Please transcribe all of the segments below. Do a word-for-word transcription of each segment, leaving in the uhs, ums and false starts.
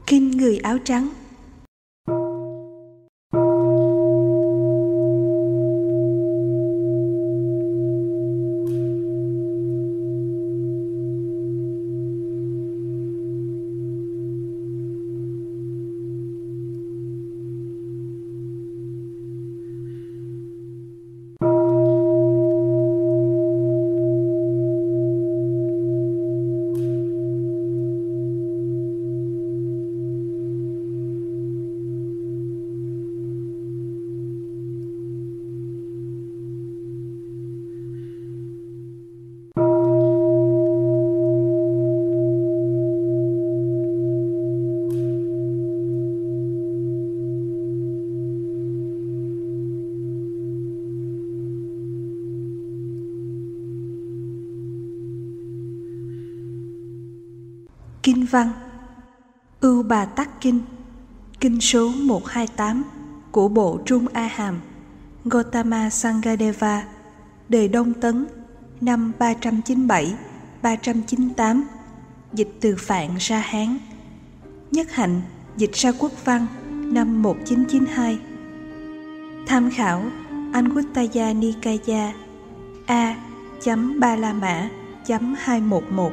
Kinh người áo trắng. Kinh văn Ưu Bà Tắc Kinh, kinh số một trăm hai mươi tám của bộ Trung A Hàm, Gautama Sanghadeva, đời Đông Tấn, năm ba trăm chín mươi bảy - ba trăm chín mươi tám, dịch từ Phạn ra Hán. Nhất Hạnh dịch ra Quốc văn năm một nghìn chín trăm chín mươi hai. Tham khảo Anguttara Nikaya A Ba La Mã hai trăm mười một.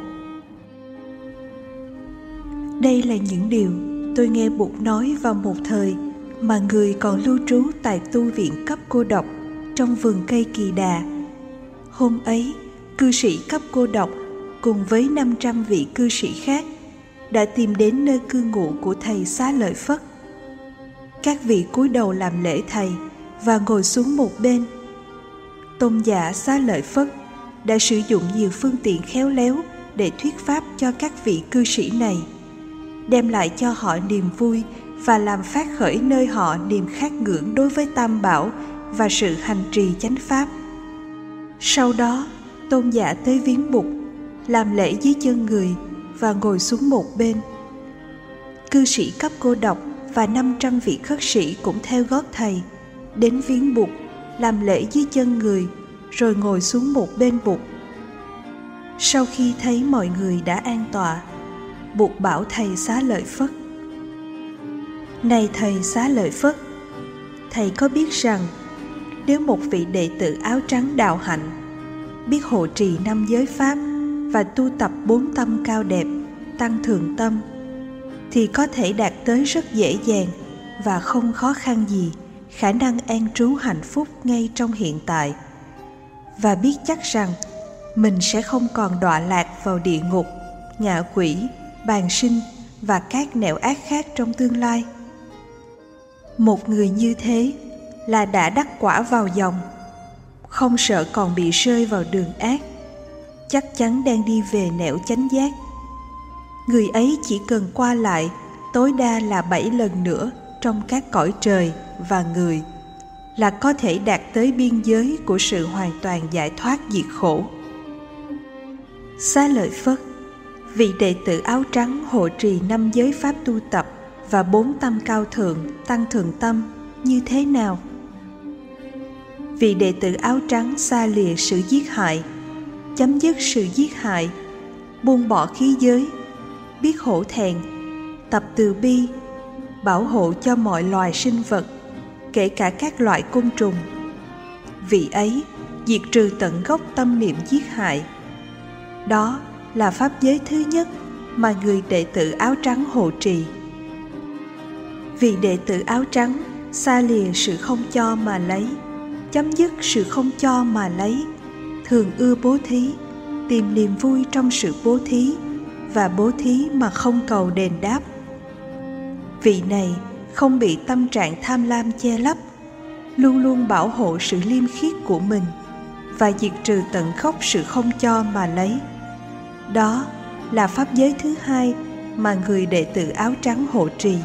Đây là những điều tôi nghe Bụt nói vào một thời mà người còn lưu trú tại tu viện cấp cô độc trong vườn cây Kỳ Đà. Hôm ấy, cư sĩ cấp cô độc cùng với năm trăm vị cư sĩ khác đã tìm đến nơi cư ngụ của thầy Xá Lợi Phất. Các vị cúi đầu làm lễ thầy và ngồi xuống một bên. Tôn giả Xá Lợi Phất đã sử dụng nhiều phương tiện khéo léo để thuyết pháp cho các vị cư sĩ này, đem lại cho họ niềm vui và làm phát khởi nơi họ niềm khát ngưỡng đối với Tam Bảo và sự hành trì chánh pháp. Sau đó, tôn giả tới viếng Bụt, làm lễ dưới chân người và ngồi xuống một bên. Cư sĩ cấp cô độc và năm trăm vị khất sĩ cũng theo gót thầy, đến viếng Bụt, làm lễ dưới chân người, rồi ngồi xuống một bên Bụt. Sau khi thấy mọi người đã an tọa, Bụt bảo thầy Xá Lợi Phất: Này thầy Xá Lợi Phất, thầy có biết rằng nếu một vị đệ tử áo trắng đạo hạnh biết hộ trì năm giới pháp và tu tập bốn tâm cao đẹp, tăng thượng tâm, thì có thể đạt tới rất dễ dàng và không khó khăn gì khả năng an trú hạnh phúc ngay trong hiện tại, và biết chắc rằng mình sẽ không còn đọa lạc vào địa ngục, ngạ quỷ, bàn sinh và các nẻo ác khác trong tương lai. Một người như thế là đã đắc quả vào dòng, không sợ còn bị rơi vào đường ác, chắc chắn đang đi về nẻo chánh giác. Người ấy chỉ cần qua lại tối đa là bảy lần nữa trong các cõi trời và người là có thể đạt tới biên giới của sự hoàn toàn giải thoát diệt khổ. Xá Lợi Phất, vị đệ tử áo trắng hộ trì năm giới pháp tu tập và bốn tâm cao thượng, tăng thượng tâm như thế nào? Vị đệ tử áo trắng xa lìa sự giết hại, chấm dứt sự giết hại, buông bỏ khí giới, biết hổ thẹn, tập từ bi, bảo hộ cho mọi loài sinh vật, kể cả các loại côn trùng. Vị ấy diệt trừ tận gốc tâm niệm giết hại. Đó là pháp giới thứ nhất mà người đệ tử áo trắng hộ trì. Vị đệ tử áo trắng xa lìa sự không cho mà lấy, chấm dứt sự không cho mà lấy, thường ưa bố thí, tìm niềm vui trong sự bố thí và bố thí mà không cầu đền đáp. Vị này không bị tâm trạng tham lam che lấp, luôn luôn bảo hộ sự liêm khiết của mình và diệt trừ tận gốc sự không cho mà lấy. Đó là pháp giới thứ hai mà người đệ tử áo trắng hộ trì.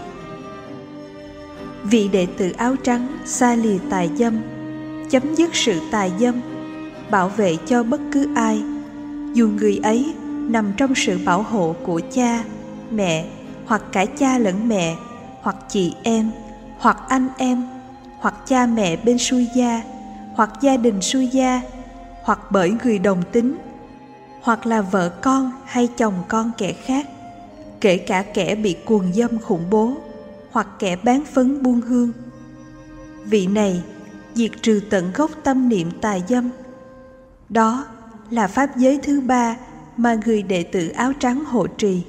Vị đệ tử áo trắng xa lìa tà dâm, chấm dứt sự tà dâm, bảo vệ cho bất cứ ai, dù người ấy nằm trong sự bảo hộ của cha, mẹ, hoặc cả cha lẫn mẹ, hoặc chị em, hoặc anh em, hoặc cha mẹ bên xuôi gia, hoặc gia đình xuôi gia, hoặc bởi người đồng tính, hoặc là vợ con hay chồng con kẻ khác, kể cả kẻ bị cuồng dâm khủng bố hoặc kẻ bán phấn buôn hương. Vị này diệt trừ tận gốc tâm niệm tà dâm. Đó là pháp giới thứ ba mà người đệ tử áo trắng hộ trì.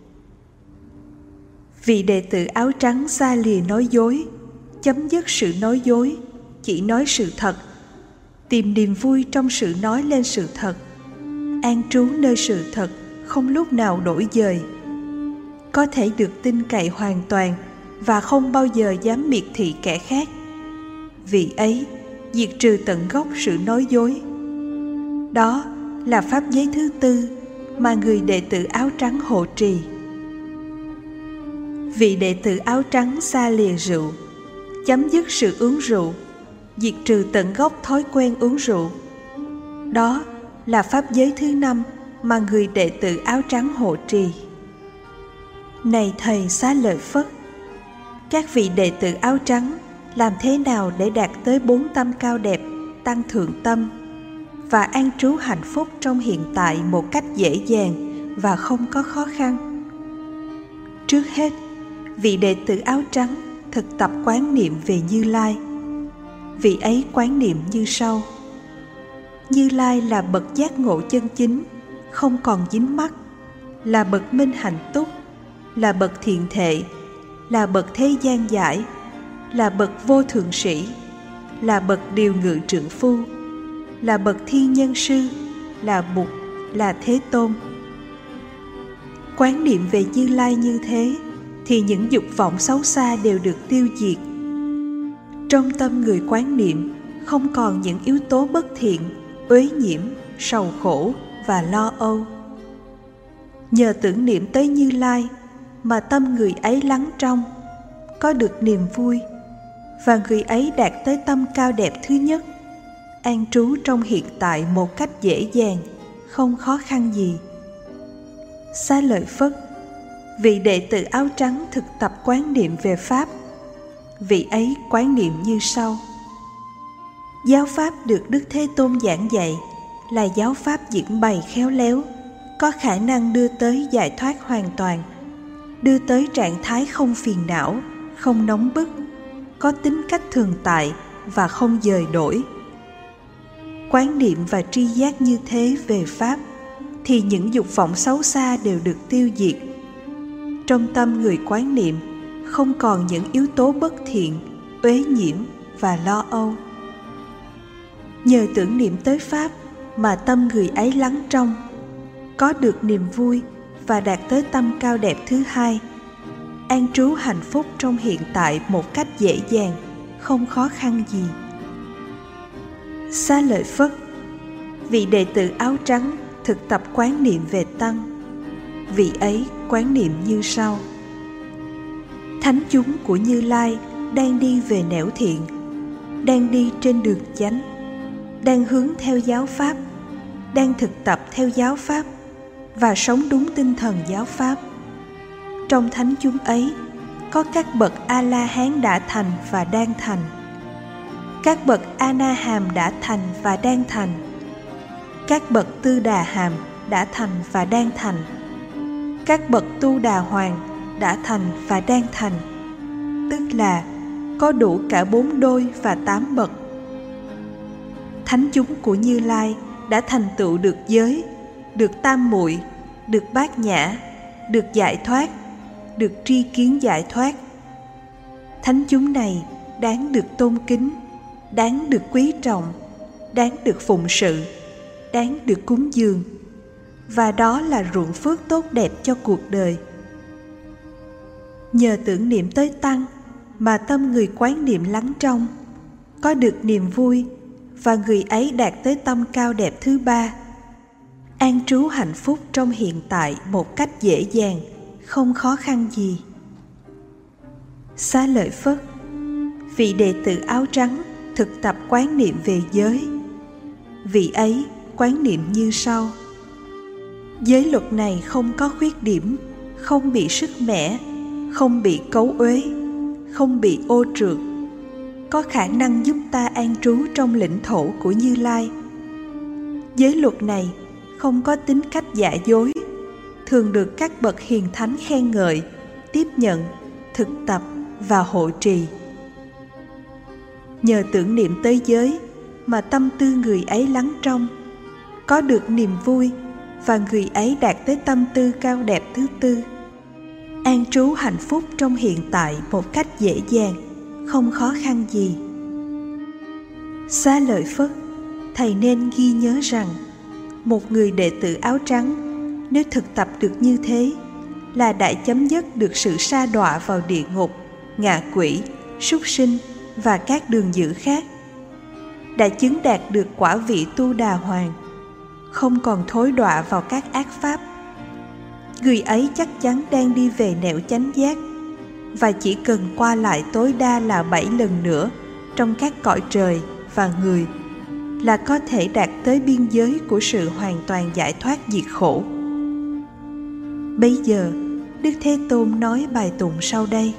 Vị đệ tử áo trắng xa lìa nói dối, chấm dứt sự nói dối, chỉ nói sự thật, tìm niềm vui trong sự nói lên sự thật, an trú nơi sự thật, không lúc nào đổi dời, có thể được tin cậy hoàn toàn và không bao giờ dám miệt thị kẻ khác. Vị ấy diệt trừ tận gốc sự nói dối. Đó là pháp giới thứ tư mà người đệ tử áo trắng hộ trì. Vị đệ tử áo trắng xa lìa rượu, chấm dứt sự uống rượu, diệt trừ tận gốc thói quen uống rượu. Đó là pháp giới thứ năm mà người đệ tử áo trắng hộ trì. Này Thầy Xá Lợi Phất, các vị đệ tử áo trắng làm thế nào để đạt tới bốn tâm cao đẹp, tăng thượng tâm và an trú hạnh phúc trong hiện tại một cách dễ dàng và không có khó khăn? Trước hết, vị đệ tử áo trắng thực tập quán niệm về Như Lai. Vị ấy quán niệm như sau: Như Lai là bậc giác ngộ chân chính, không còn dính mắc, là bậc minh hạnh túc, là bậc thiện thệ, là bậc thế gian giải, là bậc vô thượng sĩ, là bậc điều ngự trượng phu, là bậc thiên nhân sư, là Bụt, là Thế Tôn. Quán niệm về Như Lai như thế thì những dục vọng xấu xa đều được tiêu diệt. Trong tâm người quán niệm không còn những yếu tố bất thiện, uế nhiễm, sầu khổ và lo âu. Nhờ tưởng niệm tới Như Lai mà tâm người ấy lắng trong, có được niềm vui, và người ấy đạt tới tâm cao đẹp thứ nhất, an trú trong hiện tại một cách dễ dàng, không khó khăn gì. Xá Lợi Phất, vị đệ tử áo trắng thực tập quán niệm về Pháp. Vị ấy quán niệm như sau: Giáo Pháp được Đức Thế Tôn giảng dạy là giáo Pháp diễn bày khéo léo, có khả năng đưa tới giải thoát hoàn toàn, đưa tới trạng thái không phiền não, không nóng bức, có tính cách thường tại và không dời đổi. Quán niệm và tri giác như thế về Pháp thì những dục vọng xấu xa đều được tiêu diệt. Trong tâm người quán niệm không còn những yếu tố bất thiện, uế nhiễm và lo âu. Nhờ tưởng niệm tới Pháp mà tâm người ấy lắng trong, có được niềm vui và đạt tới tâm cao đẹp thứ hai, an trú hạnh phúc trong hiện tại một cách dễ dàng, không khó khăn gì. Xá Lợi Phất, vị đệ tử áo trắng thực tập quán niệm về Tăng. Vị ấy quán niệm như sau: Thánh chúng của Như Lai đang đi về nẻo thiện, đang đi trên đường chánh, đang hướng theo giáo Pháp, đang thực tập theo giáo Pháp và sống đúng tinh thần giáo Pháp. Trong thánh chúng ấy có các bậc A-la-hán đã thành và đang thành, các bậc A-na-hàm đã thành và đang thành, các bậc Tư Đà Hàm đã thành và đang thành, các bậc Tu Đà Hoàng đã thành và đang thành, tức là có đủ cả bốn đôi và tám bậc. Thánh chúng của Như Lai đã thành tựu được giới, được tam muội, được bát nhã, được giải thoát, được tri kiến giải thoát. Thánh chúng này đáng được tôn kính, đáng được quý trọng, đáng được phụng sự, đáng được cúng dường, và đó là ruộng phước tốt đẹp cho cuộc đời. Nhờ tưởng niệm tới Tăng mà tâm người quán niệm lắng trong, có được niềm vui, và người ấy đạt tới tâm cao đẹp thứ ba, an trú hạnh phúc trong hiện tại một cách dễ dàng, không khó khăn gì. Xá Lợi Phất, vị đệ tử áo trắng thực tập quán niệm về giới. Vị ấy quán niệm như sau: Giới luật này không có khuyết điểm, không bị sứt mẻ, không bị cấu uế, không bị ô trượt, có khả năng giúp ta an trú trong lãnh thổ của Như Lai. Giới luật này không có tính cách giả dối, thường được các bậc hiền thánh khen ngợi, tiếp nhận, thực tập và hộ trì. Nhờ tưởng niệm tới giới mà tâm tư người ấy lắng trong, có được niềm vui, và người ấy đạt tới tâm tư cao đẹp thứ tư, an trú hạnh phúc trong hiện tại một cách dễ dàng, không khó khăn gì. Xá Lợi Phất, thầy nên ghi nhớ rằng một người đệ tử áo trắng nếu thực tập được như thế là đã chấm dứt được sự sa đọa vào địa ngục, ngạ quỷ, súc sinh và các đường dữ khác, đã chứng đạt được quả vị tu đà hoàng, không còn thối đọa vào các ác pháp. Người ấy chắc chắn đang đi về nẻo chánh giác, và chỉ cần qua lại tối đa là bảy lần nữa trong các cõi trời và người là có thể đạt tới biên giới của sự hoàn toàn giải thoát diệt khổ. Bây giờ, Đức Thế Tôn nói bài tụng sau đây: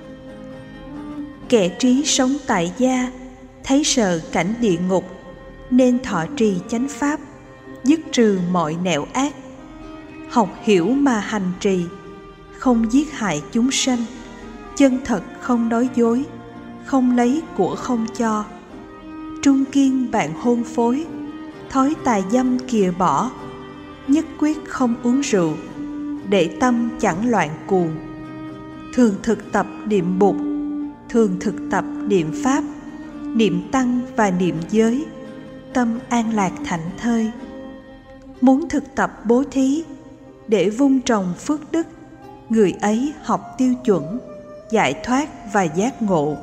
Kẻ trí sống tại gia, thấy sợ cảnh địa ngục, nên thọ trì chánh pháp, dứt trừ mọi nẻo ác. Học hiểu mà hành trì, không giết hại chúng sanh, chân thật không nói dối, không lấy của không cho. Trung kiên bạn hôn phối, thói tà dâm kìa bỏ, nhất quyết không uống rượu, để tâm chẳng loạn cuồng. Thường thực tập niệm Bụt, thường thực tập niệm Pháp, niệm Tăng và niệm giới, tâm an lạc thảnh thơi. Muốn thực tập bố thí, để vun trồng phước đức, người ấy học tiêu chuẩn, giải thoát và giác ngộ.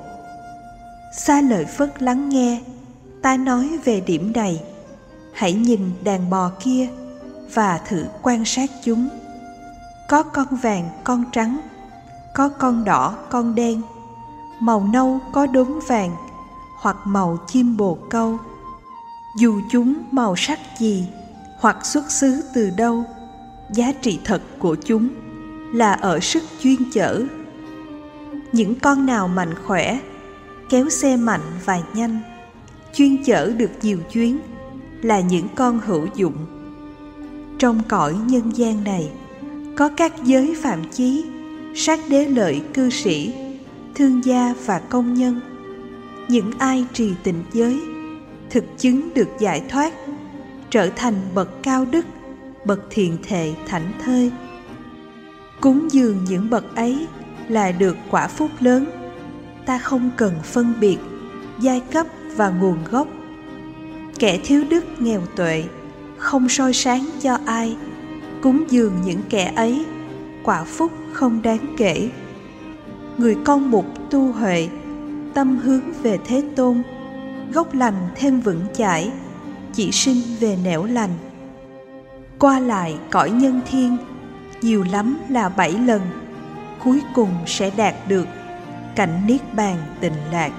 Xá Lợi Phất lắng nghe, ta nói về điểm này. Hãy nhìn đàn bò kia và thử quan sát chúng. Có con vàng, con trắng, có con đỏ, con đen, màu nâu có đốm vàng, hoặc màu chim bồ câu. Dù chúng màu sắc gì, hoặc xuất xứ từ đâu, giá trị thật của chúng là ở sức chuyên chở. Những con nào mạnh khỏe, kéo xe mạnh và nhanh, chuyên chở được nhiều chuyến, là những con hữu dụng. Trong cõi nhân gian này, có các giới phạm chí, sát đế lợi cư sĩ, thương gia và công nhân. Những ai trì tịnh giới, thực chứng được giải thoát, trở thành bậc cao đức, bậc thiện thệ thảnh thơi. Cúng dường những bậc ấy là được quả phúc lớn. Ta không cần phân biệt giai cấp và nguồn gốc. Kẻ thiếu đức nghèo tuệ, không soi sáng cho ai, cúng dường những kẻ ấy, quả phúc không đáng kể. Người con mục tu huệ, tâm hướng về Thế Tôn, gốc lành thêm vững chãi, chỉ sinh về nẻo lành. Qua lại cõi nhân thiên, nhiều lắm là bảy lần, cuối cùng sẽ đạt được cảnh niết bàn tịnh lạc.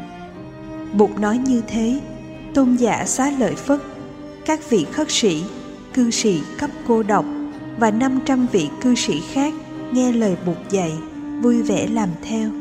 Bụt nói như thế, tôn giả Xá Lợi Phất, các vị khất sĩ, cư sĩ cấp cô độc và năm trăm vị cư sĩ khác nghe lời Bụt dạy, vui vẻ làm theo.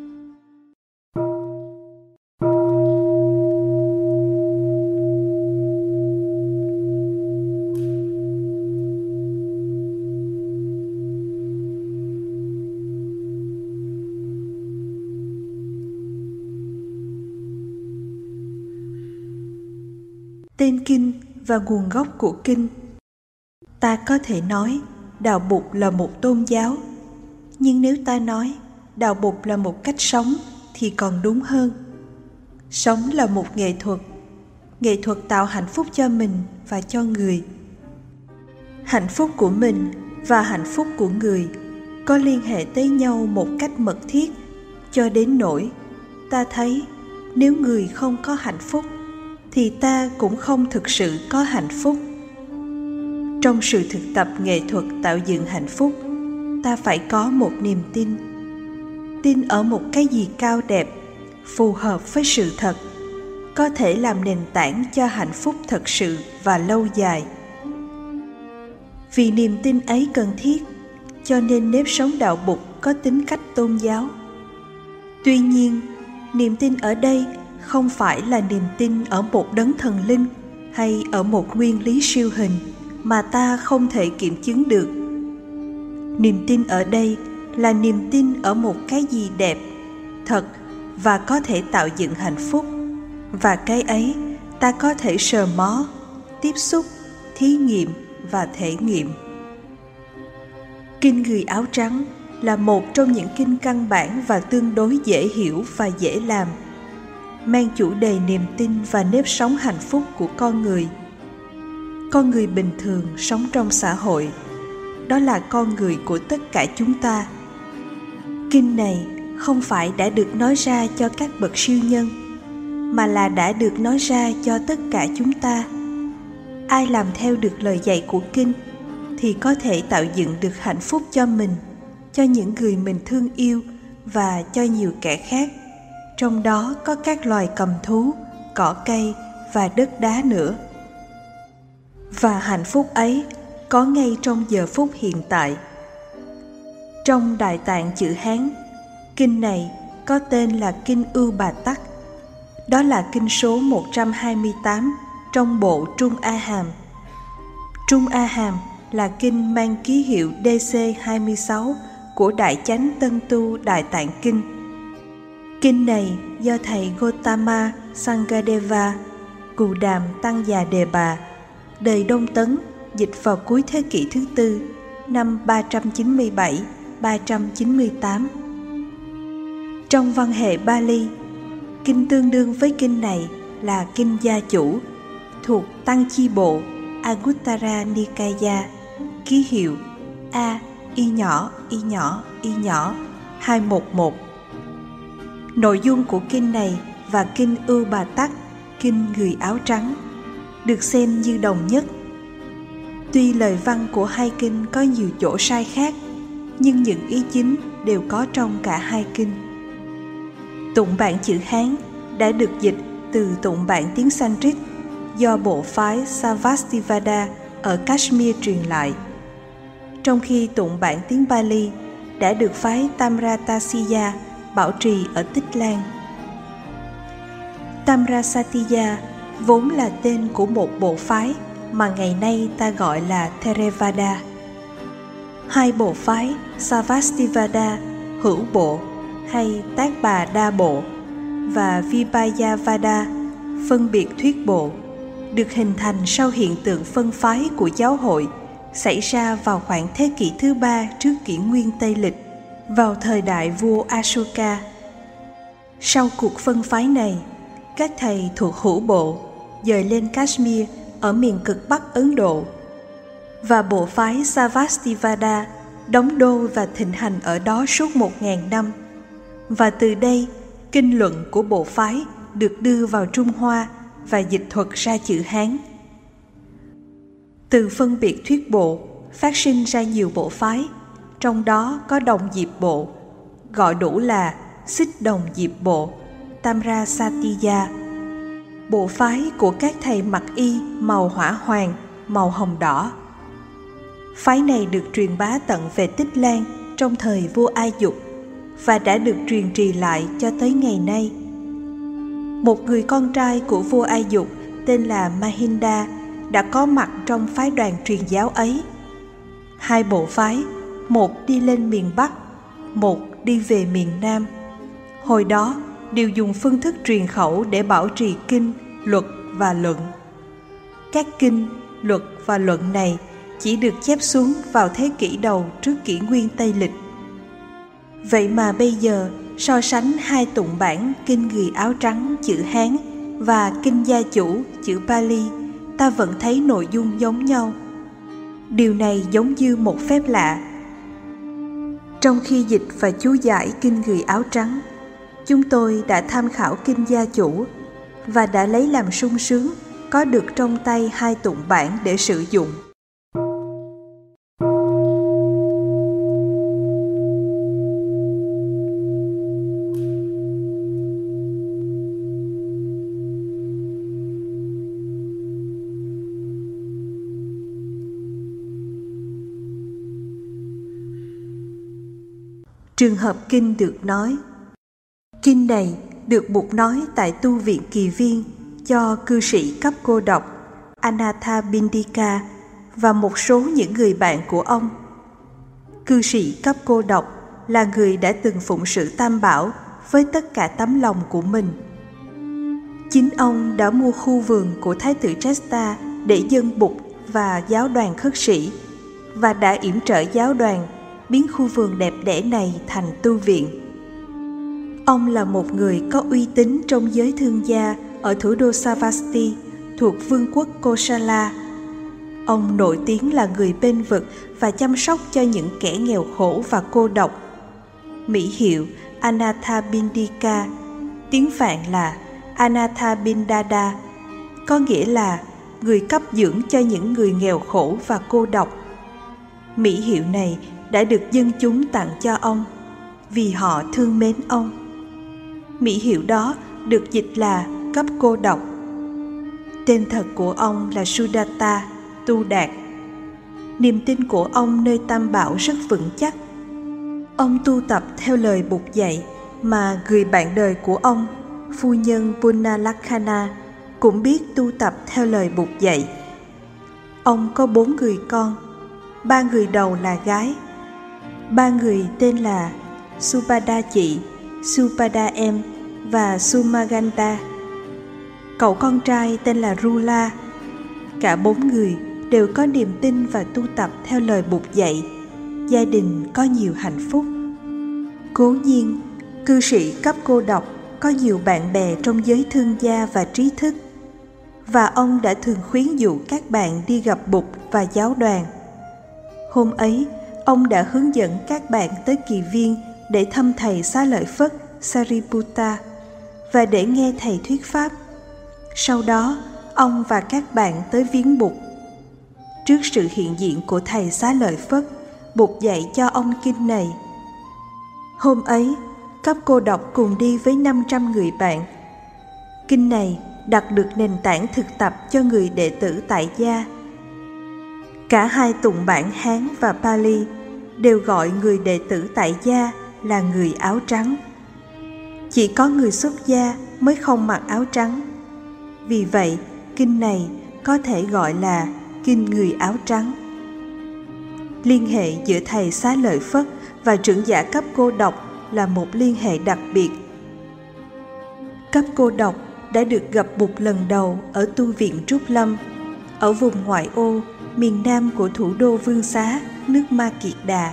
Tên kinh và nguồn gốc của kinh. Ta có thể nói Đạo Bụt là một tôn giáo, nhưng nếu ta nói Đạo Bụt là một cách sống thì còn đúng hơn. Sống là một nghệ thuật, nghệ thuật tạo hạnh phúc cho mình và cho người. Hạnh phúc của mình và hạnh phúc của người có liên hệ tới nhau một cách mật thiết, cho đến nỗi ta thấy nếu người không có hạnh phúc thì ta cũng không thực sự có hạnh phúc. Trong sự thực tập nghệ thuật tạo dựng hạnh phúc, ta phải có một niềm tin. Tin ở một cái gì cao đẹp, phù hợp với sự thật, có thể làm nền tảng cho hạnh phúc thật sự và lâu dài. Vì niềm tin ấy cần thiết, cho nên nếp sống đạo Bụt có tính cách tôn giáo. Tuy nhiên, niềm tin ở đây không phải là niềm tin ở một đấng thần linh hay ở một nguyên lý siêu hình mà ta không thể kiểm chứng được, Niềm tin ở đây là niềm tin ở một cái gì đẹp, thật và có thể tạo dựng hạnh phúc, và cái ấy ta có thể sờ mó, tiếp xúc, thí nghiệm và thể nghiệm. Kinh Người Áo Trắng là một trong những kinh căn bản và tương đối dễ hiểu và dễ làm, mang chủ đề niềm tin và nếp sống hạnh phúc của con người. Con người bình thường sống trong xã hội, đó là con người của tất cả chúng ta. Kinh này không phải đã được nói ra cho các bậc siêu nhân, mà là đã được nói ra cho tất cả chúng ta. Ai làm theo được lời dạy của kinh thì có thể tạo dựng được hạnh phúc cho mình, cho những người mình thương yêu và cho nhiều kẻ khác, trong đó có các loài cầm thú, cỏ cây và đất đá nữa. Và hạnh phúc ấy có ngay trong giờ phút hiện tại. Trong Đại Tạng chữ Hán, kinh này có tên là Kinh Ưu Bà Tắc. Đó là kinh số một trăm hai mươi tám trong bộ Trung A Hàm. Trung A Hàm là kinh mang ký hiệu D C hai mươi sáu của Đại Chánh Tân Tu Đại Tạng Kinh. Kinh này do thầy Gotama Sangadeva, Cù Đàm Tăng Già Đề Bà, đời Đông Tấn, dịch vào cuối thế kỷ thứ tư, năm ba trăm chín mươi bảy đến ba trăm chín mươi tám. Trong văn hệ Bali, kinh tương đương với kinh này là Kinh Gia Chủ, thuộc Tăng Chi Bộ Anguttara Nikaya, ký hiệu A Y nhỏ Y nhỏ Y nhỏ hai một một. Nội dung của kinh này và Kinh Ưu Bà Tắc, Kinh Người Áo Trắng, được xem như đồng nhất. Tuy lời văn của hai kinh có nhiều chỗ sai khác, nhưng những ý chính đều có trong cả hai kinh. Tụng bản chữ Hán đã được dịch từ tụng bản tiếng Sanskrit do bộ phái Sarvastivada ở Kashmir truyền lại, trong khi tụng bản tiếng Pali đã được phái Tamratasiya bảo trì ở Tích Lan. Tamrasatiya vốn là tên của một bộ phái mà ngày nay ta gọi là Theravada. Hai bộ phái Sarvastivada hữu bộ hay Tác Bà Đa Bộ và Vibhayavada phân biệt thuyết bộ được hình thành sau hiện tượng phân phái của giáo hội xảy ra vào khoảng thế kỷ thứ ba trước kỷ nguyên Tây Lịch, vào thời đại vua Ashoka. Sau cuộc phân phái này, các thầy thuộc hữu bộ dời lên Kashmir ở miền cực Bắc Ấn Độ, và bộ phái Sarvastivada đóng đô và thịnh hành ở đó suốt một ngàn năm. Và từ đây, kinh luận của bộ phái được đưa vào Trung Hoa và dịch thuật ra chữ Hán. Từ phân biệt thuyết bộ phát sinh ra nhiều bộ phái, trong đó có Đồng Diệp Bộ, gọi đủ là Xích Đồng Diệp Bộ, Tamrasatiya, bộ phái của các thầy mặc y màu hỏa hoàng, màu hồng đỏ. Phái này được truyền bá tận về Tích Lan trong thời vua A Dục và đã được truyền trì lại cho tới ngày nay. Một người con trai của vua A Dục tên là Mahinda đã có mặt trong phái đoàn truyền giáo ấy. Hai bộ phái, một đi lên miền Bắc, một đi về miền Nam, hồi đó đều dùng phương thức truyền khẩu để bảo trì kinh, luật và luận. Các kinh, luật và luận này chỉ được chép xuống vào thế kỷ đầu trước kỷ nguyên Tây Lịch. Vậy mà bây giờ, so sánh hai tụng bản Kinh Người Áo Trắng chữ Hán và Kinh Gia Chủ chữ Pali, ta vẫn thấy nội dung giống nhau. Điều này giống như một phép lạ. Trong khi dịch và chú giải Kinh Người Áo Trắng, chúng tôi đã tham khảo Kinh Gia Chủ và đã lấy làm sung sướng có được trong tay hai tụng bản để sử dụng. Trường hợp kinh được nói. Kinh này được Bụt nói tại tu viện Kỳ Viên cho cư sĩ cấp cô độc Anathapindika và một số những người bạn của ông. Cư sĩ cấp cô độc là người đã từng phụng sự Tam Bảo với tất cả tấm lòng của mình. Chính ông đã mua khu vườn của Thái tử Jesta để dâng Bụt và giáo đoàn khất sĩ, và đã yểm trợ giáo đoàn biến khu vườn đẹp đẽ này thành tu viện. Ông là một người có uy tín trong giới thương gia ở thủ đô Savasti thuộc vương quốc Kosala. Ông nổi tiếng là người bênh vực và chăm sóc cho những kẻ nghèo khổ và cô độc. Mỹ hiệu Anathapindika, tiếng Phạn là Anathapindada, có nghĩa là người cấp dưỡng cho những người nghèo khổ và cô độc. Mỹ hiệu này đã được dân chúng tặng cho ông vì họ thương mến ông. Mỹ hiệu đó được dịch là cấp cô độc. Tên thật của ông là Sudatta, tu đạt. Niềm tin của ông nơi Tam Bảo rất vững chắc. Ông tu tập theo lời Bụt dạy mà người bạn đời của ông, phu nhân Punnalakhana, cũng biết tu tập theo lời Bụt dạy. Ông có bốn người con, ba người đầu là gái. Ba người tên là Supada chị, Supada em và Sumaganda. Cậu con trai tên là Rula. Cả bốn người đều có niềm tin và tu tập theo lời Bụt dạy. Gia đình có nhiều hạnh phúc. Cố nhiên, cư sĩ cấp cô độc có nhiều bạn bè trong giới thương gia và trí thức, và ông đã thường khuyến dụ các bạn đi gặp Bụt và giáo đoàn. Hôm ấy, ông đã hướng dẫn các bạn tới Kỳ Viên để thăm thầy Xá Lợi Phất Sariputta và để nghe thầy thuyết pháp. Sau đó, ông và các bạn tới viếng Bụt. Trước sự hiện diện của thầy Xá Lợi Phất, Bụt dạy cho ông kinh này. Hôm ấy, cấp cô độc cùng đi với năm trăm người bạn. Kinh này đặt được nền tảng thực tập cho người đệ tử tại gia. Cả hai tụng bản Hán và Pali đều gọi người đệ tử tại gia là người áo trắng. Chỉ có người xuất gia mới không mặc áo trắng. Vì vậy, kinh này có thể gọi là kinh người áo trắng. Liên hệ giữa thầy Xá Lợi Phất và trưởng giả cấp cô độc là một liên hệ đặc biệt. Cấp cô độc đã được gặp Bụt lần đầu ở tu viện Trúc Lâm, ở vùng ngoại ô, miền nam của thủ đô Vương Xá, nước Ma Kiệt Đà.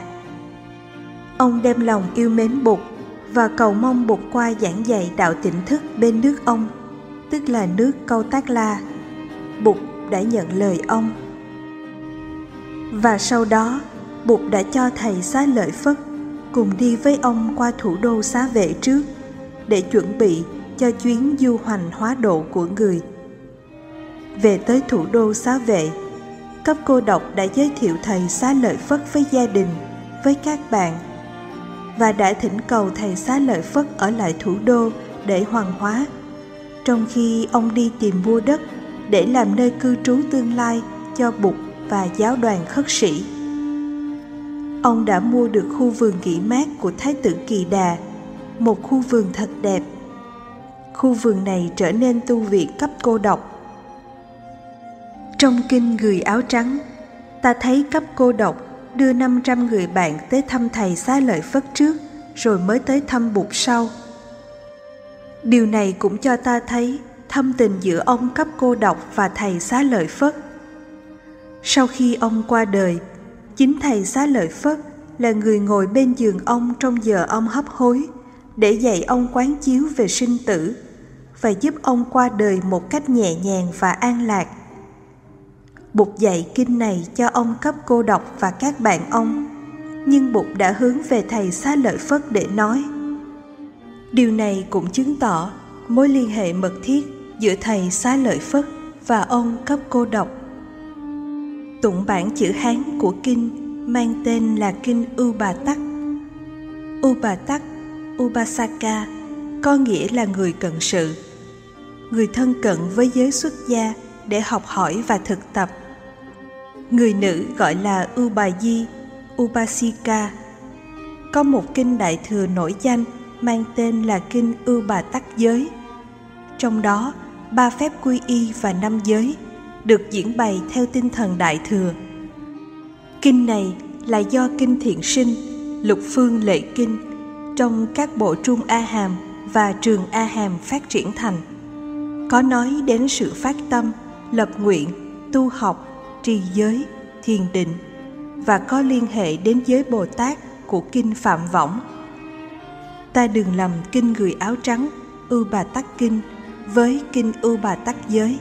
Ông đem lòng yêu mến Bụt và cầu mong Bụt qua giảng dạy đạo tỉnh thức bên nước ông, tức là nước Câu Tác La. Bụt đã nhận lời ông. Và sau đó, Bụt đã cho thầy Xá Lợi Phất cùng đi với ông qua thủ đô Xá Vệ trước để chuẩn bị cho chuyến du hoành hóa độ của người. Về tới thủ đô Xá Vệ, cấp cô độc đã giới thiệu thầy Xá Lợi Phất với gia đình, với các bạn, và đã thỉnh cầu thầy Xá Lợi Phất ở lại thủ đô để hoàng hóa, trong khi ông đi tìm mua đất để làm nơi cư trú tương lai cho Bụt và giáo đoàn khất sĩ. Ông đã mua được khu vườn nghỉ mát của Thái tử Kỳ Đà, một khu vườn thật đẹp. Khu vườn này trở nên tu viện cấp cô độc. Trong kinh Người áo trắng, ta thấy cấp cô độc đưa năm trăm người bạn tới thăm thầy Xá Lợi Phất trước, rồi mới tới thăm Bụt sau. Điều này cũng cho ta thấy thâm tình giữa ông cấp cô độc và thầy Xá Lợi Phất. Sau khi ông qua đời, chính thầy Xá Lợi Phất là người ngồi bên giường ông trong giờ ông hấp hối để dạy ông quán chiếu về sinh tử và giúp ông qua đời một cách nhẹ nhàng và an lạc. Bụt dạy kinh này cho ông cấp cô độc và các bạn ông, nhưng Bụt đã hướng về thầy Xá Lợi Phất để nói. Điều này cũng chứng tỏ mối liên hệ mật thiết giữa thầy Xá Lợi Phất và ông cấp cô độc. Tụng bản chữ Hán của kinh mang tên là kinh Uba Tắc. Uba Tắc, Upasaka, có nghĩa là người cận sự, người thân cận với giới xuất gia để học hỏi và thực tập. Người nữ gọi là Ubayi, Upasika. Có một kinh Đại Thừa nổi danh mang tên là kinh Uba Tắc giới. Trong đó, ba phép quy y và năm giới được diễn bày theo tinh thần Đại Thừa. Kinh này là do Kinh Thiện Sinh, Lục Phương Lệ Kinh trong các bộ Trung A Hàm và Trường A Hàm phát triển thành. Có nói đến sự phát tâm, lập nguyện, tu học, trì giới, thiền định và có liên hệ đến giới Bồ Tát của Kinh Phạm Võng. Ta đừng lầm Kinh Người Áo Trắng U Bà Tắc Kinh với Kinh U Bà Tắc Giới.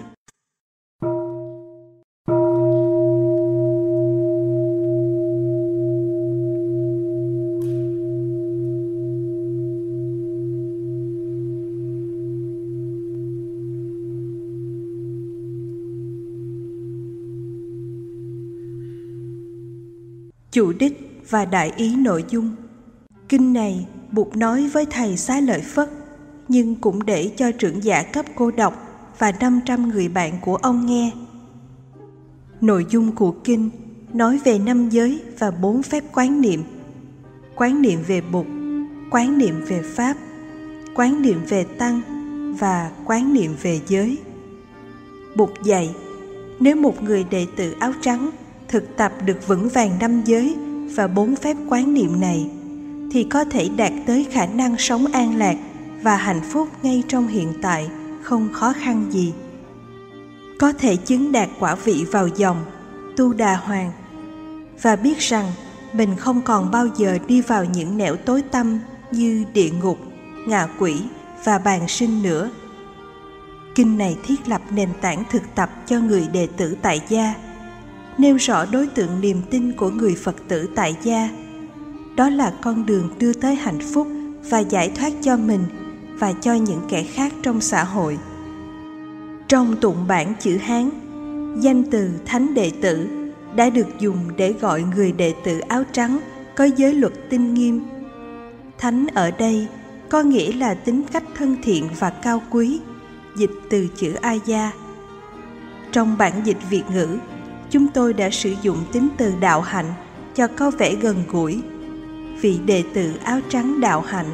Chủ đích và đại ý nội dung. Kinh này Bụt nói với thầy Xá Lợi Phất, nhưng cũng để cho trưởng giả cấp cô độc và năm trăm người bạn của ông nghe. Nội dung của kinh nói về năm giới và bốn phép quán niệm. Quán niệm về Bụt, quán niệm về Pháp, quán niệm về Tăng và quán niệm về giới. Bụt dạy, nếu một người đệ tử áo trắng thực tập được vững vàng năm giới và bốn phép quán niệm này, thì có thể đạt tới khả năng sống an lạc và hạnh phúc ngay trong hiện tại, không khó khăn gì. Có thể chứng đạt quả vị vào dòng, tu đà hoàng, và biết rằng mình không còn bao giờ đi vào những nẻo tối tăm như địa ngục, ngạ quỷ và bàn sinh nữa. Kinh này thiết lập nền tảng thực tập cho người đệ tử tại gia, nêu rõ đối tượng niềm tin của người Phật tử tại gia. Đó là con đường đưa tới hạnh phúc và giải thoát cho mình và cho những kẻ khác trong xã hội. Trong tụng bản chữ Hán, danh từ thánh đệ tử đã được dùng để gọi người đệ tử áo trắng có giới luật tinh nghiêm. Thánh ở đây có nghĩa là tính cách thân thiện và cao quý, dịch từ chữ A-gia. Trong bản dịch Việt ngữ, chúng tôi đã sử dụng tính từ đạo hạnh cho có vẻ gần gũi. Vị đệ tử áo trắng đạo hạnh.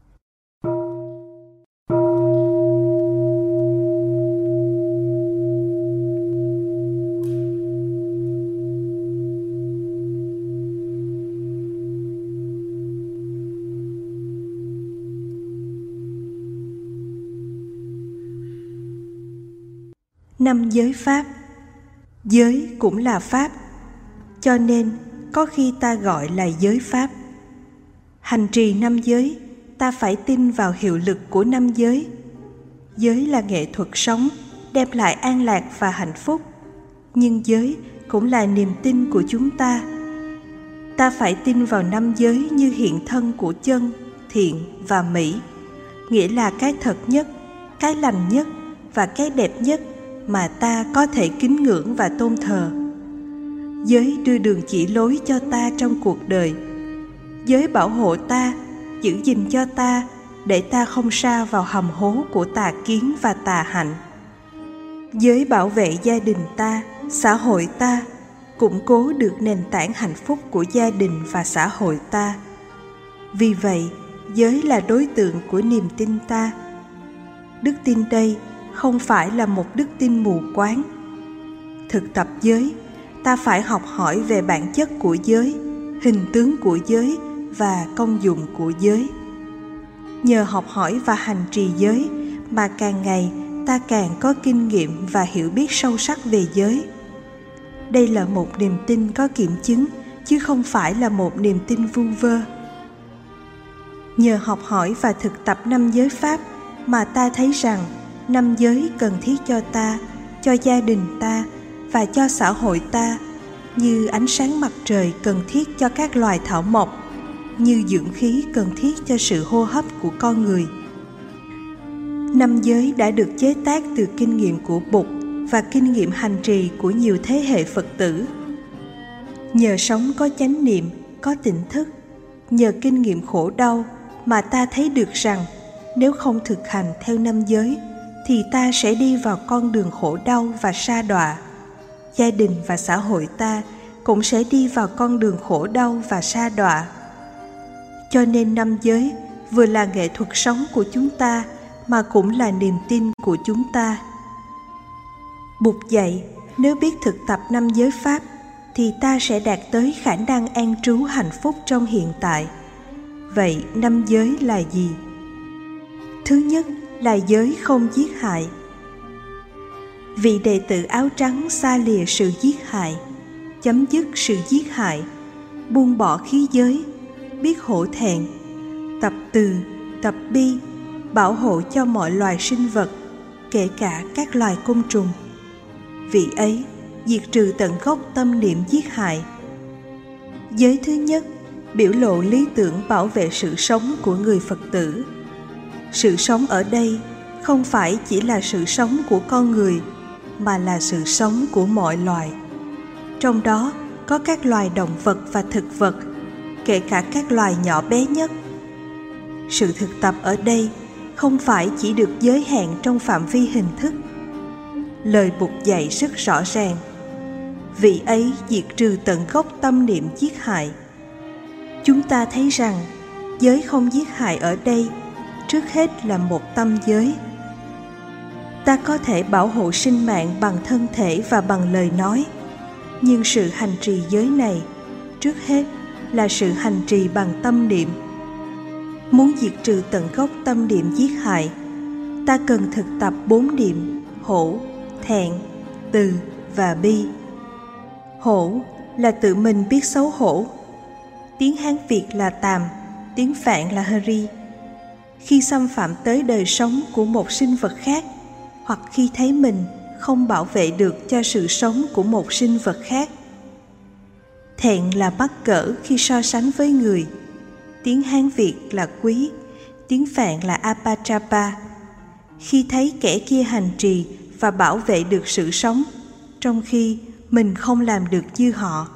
Năm giới pháp. Giới cũng là pháp, cho nên có khi ta gọi là giới pháp. Hành trì năm giới, ta phải tin vào hiệu lực của năm giới. Giới là nghệ thuật sống, đem lại an lạc và hạnh phúc. Nhưng giới cũng là niềm tin của chúng ta. Ta phải tin vào năm giới như hiện thân của chân, thiện và mỹ, nghĩa là cái thật nhất, cái lành nhất và cái đẹp nhất mà ta có thể kính ngưỡng và tôn thờ. Giới đưa đường chỉ lối cho ta trong cuộc đời. Giới bảo hộ ta, giữ gìn cho ta, để ta không sa vào hầm hố của tà kiến và tà hạnh. Giới bảo vệ gia đình ta, xã hội ta, củng cố được nền tảng hạnh phúc của gia đình và xã hội ta. Vì vậy, giới là đối tượng của niềm tin ta. Đức tin đây không phải là một đức tin mù quáng. Thực tập giới, ta phải học hỏi về bản chất của giới, hình tướng của giới và công dụng của giới. Nhờ học hỏi và hành trì giới mà càng ngày ta càng có kinh nghiệm và hiểu biết sâu sắc về giới. Đây là một niềm tin có kiểm chứng, chứ không phải là một niềm tin vu vơ. Nhờ học hỏi và thực tập năm giới pháp mà ta thấy rằng năm giới cần thiết cho ta, cho gia đình ta và cho xã hội ta, như ánh sáng mặt trời cần thiết cho các loài thảo mộc, như dưỡng khí cần thiết cho sự hô hấp của con người. Năm giới đã được chế tác từ kinh nghiệm của Bụt và kinh nghiệm hành trì của nhiều thế hệ Phật tử. Nhờ sống có chánh niệm, có tỉnh thức, nhờ kinh nghiệm khổ đau mà ta thấy được rằng nếu không thực hành theo năm giới thì ta sẽ đi vào con đường khổ đau và sa đọa. Gia đình và xã hội ta cũng sẽ đi vào con đường khổ đau và sa đọa. Cho nên năm giới vừa là nghệ thuật sống của chúng ta mà cũng là niềm tin của chúng ta. Bụt dạy, nếu biết thực tập năm giới pháp thì ta sẽ đạt tới khả năng an trú hạnh phúc trong hiện tại. Vậy năm giới là gì? Thứ nhất là giới không giết hại. Vị đệ tử áo trắng xa lìa sự giết hại, chấm dứt sự giết hại, buông bỏ khí giới, biết hổ thẹn, tập từ, tập bi, bảo hộ cho mọi loài sinh vật, kể cả các loài côn trùng. Vị ấy diệt trừ tận gốc tâm niệm giết hại. Giới thứ nhất biểu lộ lý tưởng bảo vệ sự sống của người Phật tử. Sự sống ở đây không phải chỉ là sự sống của con người, mà là sự sống của mọi loài. Trong đó có các loài động vật và thực vật, kể cả các loài nhỏ bé nhất. Sự thực tập ở đây không phải chỉ được giới hạn trong phạm vi hình thức. Lời Bụt dạy rất rõ ràng. Vị ấy diệt trừ tận gốc tâm niệm giết hại. Chúng ta thấy rằng giới không giết hại ở đây trước hết là một tâm giới. Ta có thể bảo hộ sinh mạng bằng thân thể và bằng lời nói, nhưng sự hành trì giới này trước hết là sự hành trì bằng tâm niệm. Muốn diệt trừ tận gốc tâm niệm giết hại, ta cần thực tập bốn niệm hổ, thẹn, từ và bi. Hổ là tự mình biết xấu hổ. Tiếng Hán Việt là tàm, tiếng Phạn là hari. Khi xâm phạm tới đời sống của một sinh vật khác, hoặc khi thấy mình không bảo vệ được cho sự sống của một sinh vật khác. Thẹn là mắc cỡ khi so sánh với người. Tiếng Hán Việt là quý, tiếng Phạn là apachapa. Khi thấy kẻ kia hành trì và bảo vệ được sự sống, trong khi mình không làm được như họ.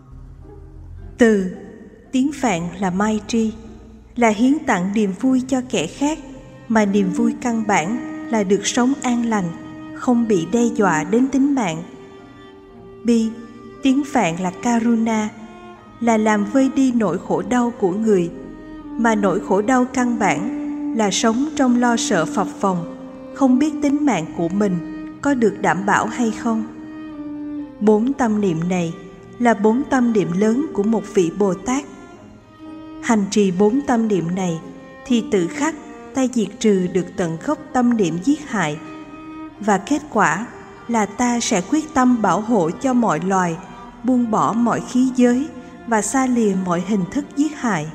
Từ, tiếng Phạn là maitri, là hiến tặng niềm vui cho kẻ khác, mà niềm vui căn bản là được sống an lành, không bị đe dọa đến tính mạng. Bi, tiếng Phạn là karuna, là làm vơi đi nỗi khổ đau của người, mà nỗi khổ đau căn bản là sống trong lo sợ phập phồng, không biết tính mạng của mình có được đảm bảo hay không. Bốn tâm niệm này là bốn tâm niệm lớn của một vị Bồ Tát. Hành trì bốn tâm niệm này thì tự khắc ta diệt trừ được tận gốc tâm niệm giết hại, và kết quả là ta sẽ quyết tâm bảo hộ cho mọi loài, buông bỏ mọi khí giới và xa lìa mọi hình thức giết hại.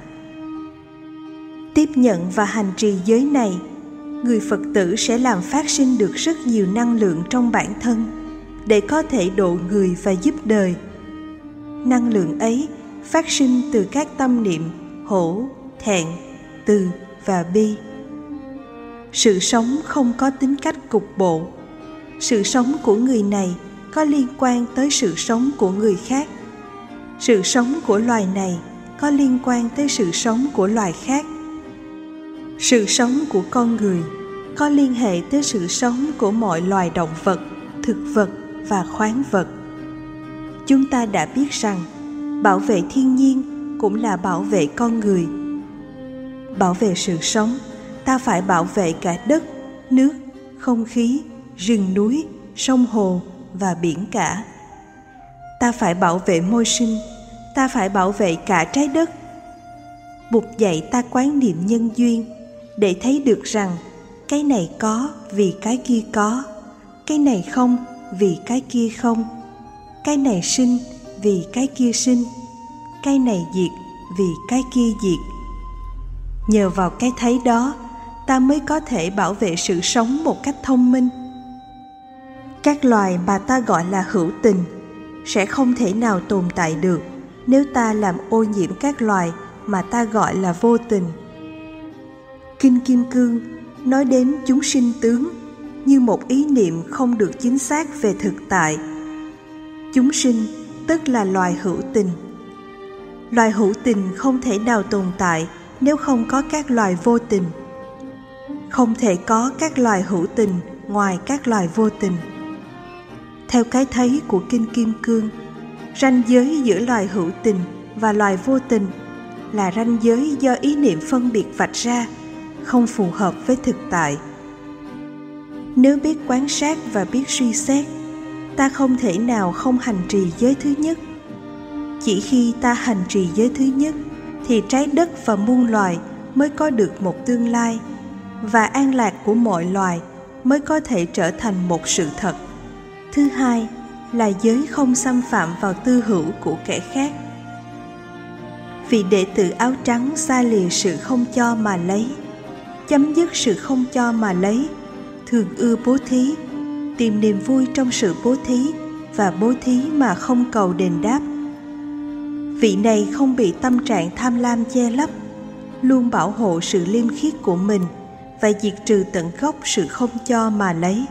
Tiếp nhận và hành trì giới này, người Phật tử sẽ làm phát sinh được rất nhiều năng lượng trong bản thân để có thể độ người và giúp đời. Năng lượng ấy phát sinh từ các tâm niệm hổ, thẹn, từ và bi. Sự sống không có tính cách cục bộ. Sự sống của người này có liên quan tới sự sống của người khác. Sự sống của loài này có liên quan tới sự sống của loài khác. Sự sống của con người có liên hệ tới sự sống của mọi loài động vật, thực vật và khoáng vật. Chúng ta đã biết rằng bảo vệ thiên nhiên cũng là bảo vệ con người. Bảo vệ sự sống, ta phải bảo vệ cả đất, nước, không khí, rừng núi, sông hồ và biển cả. Ta phải bảo vệ môi sinh, ta phải bảo vệ cả trái đất. Bụt dạy ta quán niệm nhân duyên để thấy được rằng cái này có vì cái kia có, cái này không vì cái kia không, cái này sinh vì cái kia sinh, cái này diệt vì cái kia diệt. Nhờ vào cái thấy đó, ta mới có thể bảo vệ sự sống một cách thông minh. Các loài mà ta gọi là hữu tình sẽ không thể nào tồn tại được nếu ta làm ô nhiễm các loài mà ta gọi là vô tình. Kinh Kim Cương nói đến chúng sinh tướng như một ý niệm không được chính xác về thực tại. Chúng sinh tức là loài hữu tình. Loài hữu tình không thể nào tồn tại nếu không có các loài vô tình. Không thể có các loài hữu tình ngoài các loài vô tình. Theo cái thấy của Kinh Kim Cương, ranh giới giữa loài hữu tình và loài vô tình là ranh giới do ý niệm phân biệt vạch ra, không phù hợp với thực tại. Nếu biết quan sát và biết suy xét, ta không thể nào không hành trì giới thứ nhất, Chỉ khi ta hành trì giới thứ nhất thì trái đất và muôn loài mới có được một tương lai, và an lạc của mọi loài mới có thể trở thành một sự thật. Thứ hai là giới không xâm phạm vào tư hữu của kẻ khác. Vị đệ tử áo trắng xa lìa sự không cho mà lấy, chấm dứt sự không cho mà lấy, thường ưa bố thí, tìm niềm vui trong sự bố thí và bố thí mà không cầu đền đáp. Vị này không bị tâm trạng tham lam che lấp, luôn bảo hộ sự liêm khiết của mình và diệt trừ tận gốc sự không cho mà lấy.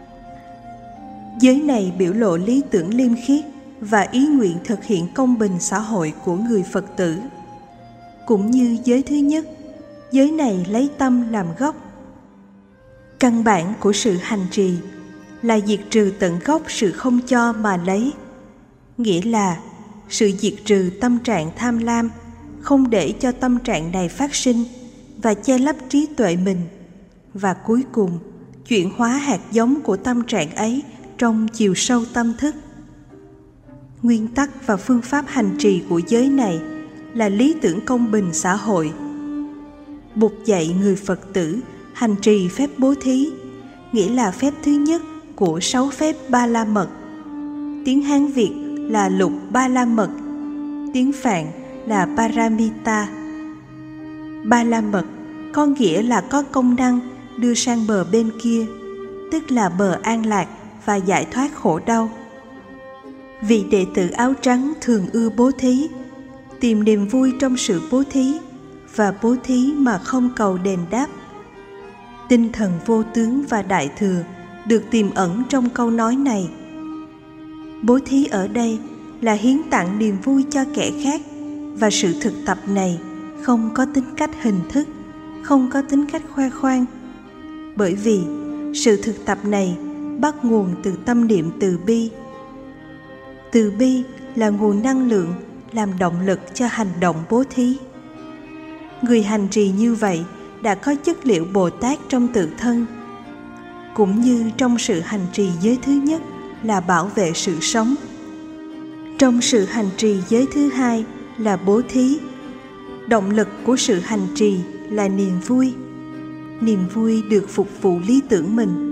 Giới này biểu lộ lý tưởng liêm khiết và ý nguyện thực hiện công bình xã hội của người Phật tử. Cũng như giới thứ nhất, giới này lấy tâm làm gốc. Căn bản của sự hành trì là diệt trừ tận gốc sự không cho mà lấy, nghĩa là sự diệt trừ tâm trạng tham lam, không để cho tâm trạng này phát sinh và che lấp trí tuệ mình, và cuối cùng chuyển hóa hạt giống của tâm trạng ấy trong chiều sâu tâm thức. Nguyên tắc và phương pháp hành trì của giới này là lý tưởng công bình xã hội. Bụt dạy người Phật tử hành trì phép bố thí, nghĩa là phép thứ nhất của sáu phép Ba La Mật. Tiếng Hán Việt là Lục Ba La Mật, tiếng Phạn là Paramita. Ba La Mật có nghĩa là có công năng đưa sang bờ bên kia, tức là bờ an lạc và giải thoát khổ đau. Vị đệ tử áo trắng thường ưa bố thí, tìm niềm vui trong sự bố thí và bố thí mà không cầu đền đáp. Tinh thần vô tướng và đại thừa được tiềm ẩn trong câu nói này. Bố thí ở đây là hiến tặng niềm vui cho kẻ khác, và sự thực tập này không có tính cách hình thức, không có tính cách khoe khoang, bởi vì sự thực tập này bắt nguồn từ tâm niệm từ bi. Từ bi là nguồn năng lượng làm động lực cho hành động bố thí. Người hành trì như vậy đã có chất liệu Bồ Tát trong tự thân, cũng như trong sự hành trì giới thứ nhất là bảo vệ sự sống. Trong sự hành trì giới thứ hai là bố thí, động lực của sự hành trì là niềm vui. Niềm vui được phục vụ lý tưởng mình.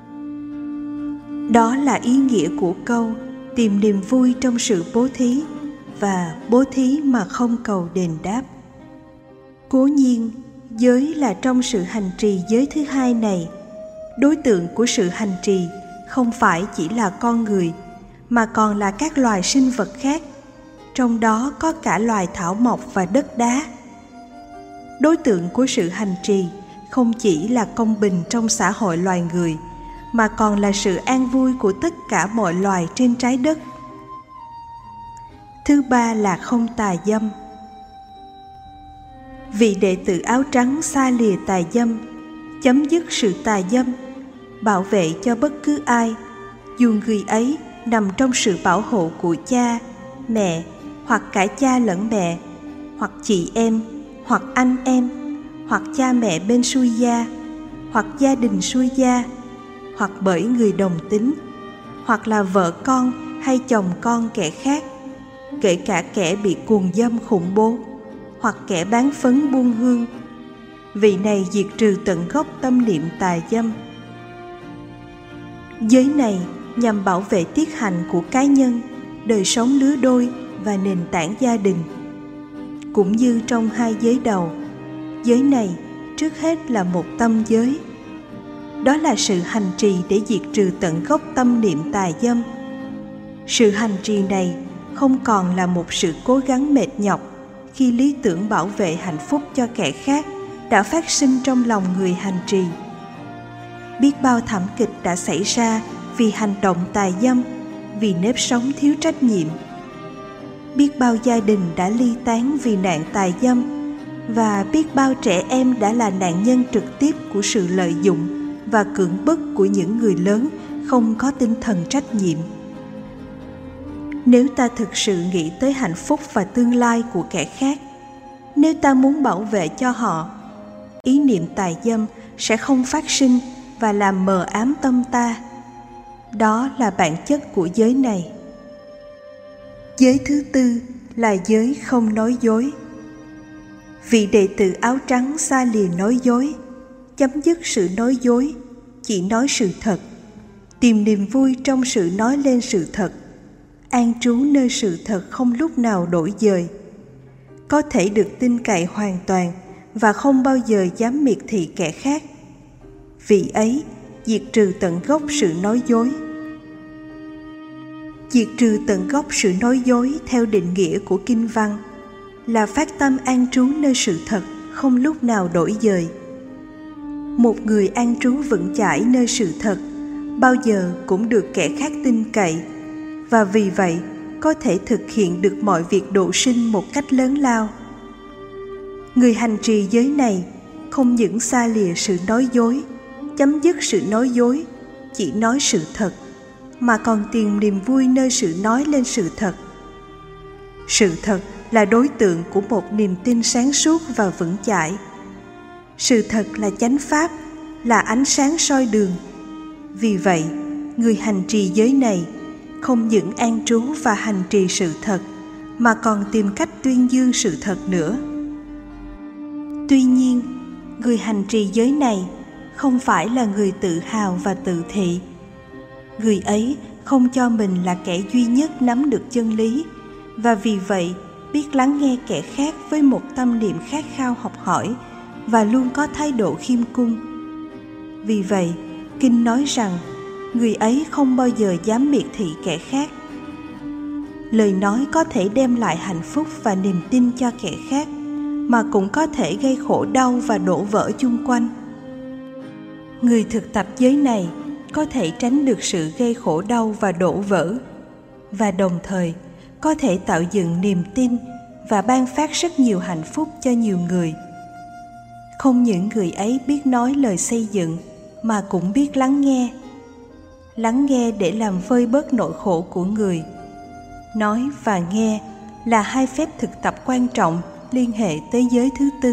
Đó là ý nghĩa của câu tìm niềm vui trong sự bố thí và bố thí mà không cầu đền đáp. Cố nhiên, giới là trong sự hành trì giới thứ hai này, đối tượng của sự hành trì không phải chỉ là con người, mà còn là các loài sinh vật khác, trong đó có cả loài thảo mộc và đất đá. Đối tượng của sự hành trì không chỉ là công bình trong xã hội loài người, mà còn là sự an vui của tất cả mọi loài trên trái đất. Thứ ba là không tà dâm. Vị đệ tử áo trắng xa lìa tà dâm, chấm dứt sự tà dâm, bảo vệ cho bất cứ ai, dù người ấy nằm trong sự bảo hộ của cha, mẹ, hoặc cả cha lẫn mẹ, hoặc chị em, hoặc anh em, hoặc cha mẹ bên xuôi gia, hoặc gia đình xuôi gia, hoặc bởi người đồng tính, hoặc là vợ con hay chồng con kẻ khác, kể cả kẻ bị cuồng dâm khủng bố, hoặc kẻ bán phấn buôn hương. Vị này diệt trừ tận gốc tâm niệm tà dâm. Giới này nhằm bảo vệ tiết hạnh của cá nhân, đời sống lứa đôi và nền tảng gia đình. Cũng như trong hai giới đầu, giới này trước hết là một tâm giới. Đó là sự hành trì để diệt trừ tận gốc tâm niệm tà dâm. Sự hành trì này không còn là một sự cố gắng mệt nhọc khi lý tưởng bảo vệ hạnh phúc cho kẻ khác đã phát sinh trong lòng người hành trì. Biết bao thảm kịch đã xảy ra vì hành động tà dâm, vì nếp sống thiếu trách nhiệm. Biết bao gia đình đã ly tán vì nạn tà dâm, và biết bao trẻ em đã là nạn nhân trực tiếp của sự lợi dụng và cưỡng bức của những người lớn không có tinh thần trách nhiệm. Nếu ta thực sự nghĩ tới hạnh phúc và tương lai của kẻ khác, nếu ta muốn bảo vệ cho họ, ý niệm tà dâm sẽ không phát sinh và làm mờ ám tâm ta. Đó là bản chất của giới này. Giới thứ tư là giới không nói dối. Vị đệ tử áo trắng xa lìa nói dối, chấm dứt sự nói dối, chỉ nói sự thật, tìm niềm vui trong sự nói lên sự thật, an trú nơi sự thật không lúc nào đổi dời, có thể được tin cậy hoàn toàn và không bao giờ dám miệt thị kẻ khác. Vị ấy diệt trừ tận gốc sự nói dối. Diệt trừ tận gốc sự nói dối theo định nghĩa của kinh văn là phát tâm an trú nơi sự thật không lúc nào đổi dời. Một người an trú vững chãi nơi sự thật bao giờ cũng được kẻ khác tin cậy, và vì vậy có thể thực hiện được mọi việc độ sinh một cách lớn lao. Người hành trì giới này không những xa lìa sự nói dối, chấm dứt sự nói dối, chỉ nói sự thật, mà còn tìm niềm vui nơi sự nói lên sự thật. Sự thật là đối tượng của một niềm tin sáng suốt và vững chãi. Sự thật là chánh pháp, là ánh sáng soi đường. Vì vậy, người hành trì giới này không những an trú và hành trì sự thật, mà còn tìm cách tuyên dương sự thật nữa. Tuy nhiên, người hành trì giới này không phải là người tự hào và tự thị. Người ấy không cho mình là kẻ duy nhất nắm được chân lý, và vì vậy biết lắng nghe kẻ khác với một tâm niệm khát khao học hỏi và luôn có thái độ khiêm cung. Vì vậy, Kinh nói rằng người ấy không bao giờ dám miệt thị kẻ khác. Lời nói có thể đem lại hạnh phúc và niềm tin cho kẻ khác, mà cũng có thể gây khổ đau và đổ vỡ chung quanh. Người thực tập giới này có thể tránh được sự gây khổ đau và đổ vỡ, và đồng thời có thể tạo dựng niềm tin và ban phát rất nhiều hạnh phúc cho nhiều người. Không những người ấy biết nói lời xây dựng, mà cũng biết lắng nghe. Lắng nghe để làm vơi bớt nỗi khổ của người. Nói và nghe là hai phép thực tập quan trọng liên hệ tới giới thứ tư.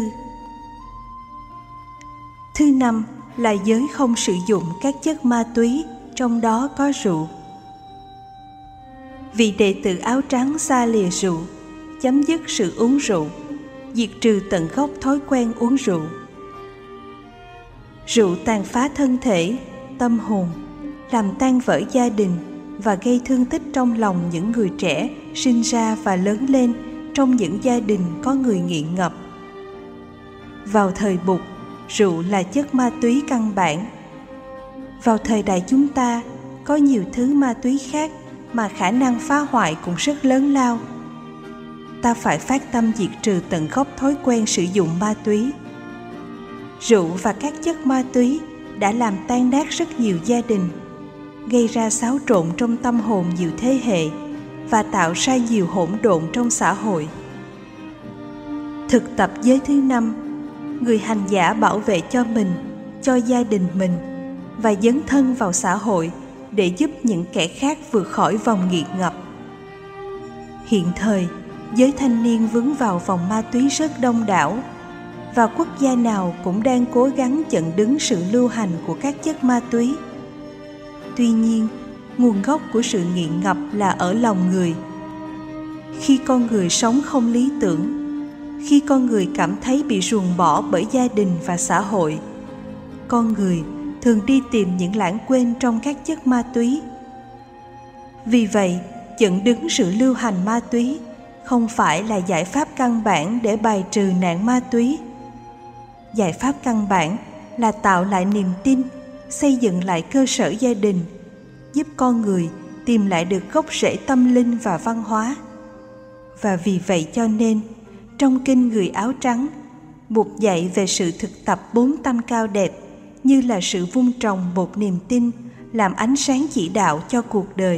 Thứ năm là giới không sử dụng các chất ma túy, trong đó có rượu. Vị đệ tử áo trắng xa lìa rượu, chấm dứt sự uống rượu, diệt trừ tận gốc thói quen uống rượu. Rượu tàn phá thân thể, tâm hồn, làm tan vỡ gia đình và gây thương tích trong lòng những người trẻ sinh ra và lớn lên trong những gia đình có người nghiện ngập. Vào thời Bụt, rượu là chất ma túy căn bản. Vào thời đại chúng ta, có nhiều thứ ma túy khác mà khả năng phá hoại cũng rất lớn lao. Ta phải phát tâm diệt trừ tận gốc thói quen sử dụng ma túy. Rượu và các chất ma túy đã làm tan nát rất nhiều gia đình, gây ra xáo trộn trong tâm hồn nhiều thế hệ và tạo ra nhiều hỗn độn trong xã hội. Thực tập giới thứ năm, người hành giả bảo vệ cho mình, cho gia đình mình và dấn thân vào xã hội để giúp những kẻ khác vượt khỏi vòng nghiện ngập. Hiện thời, giới thanh niên vướng vào vòng ma túy rất đông đảo, và quốc gia nào cũng đang cố gắng chặn đứng sự lưu hành của các chất ma túy. Tuy nhiên, nguồn gốc của sự nghiện ngập là ở lòng người. Khi con người sống không lý tưởng, khi con người cảm thấy bị ruồng bỏ bởi gia đình và xã hội, con người thường đi tìm những lãng quên trong các chất ma túy. Vì vậy, chặn đứng sự lưu hành ma túy không phải là giải pháp căn bản để bài trừ nạn ma túy. Giải pháp căn bản là tạo lại niềm tin, xây dựng lại cơ sở gia đình, giúp con người tìm lại được gốc rễ tâm linh và văn hóa. Và vì vậy cho nên, trong kinh Người áo trắng, Bụt dạy về sự thực tập bốn tâm cao đẹp như là sự vun trồng một niềm tin, làm ánh sáng chỉ đạo cho cuộc đời.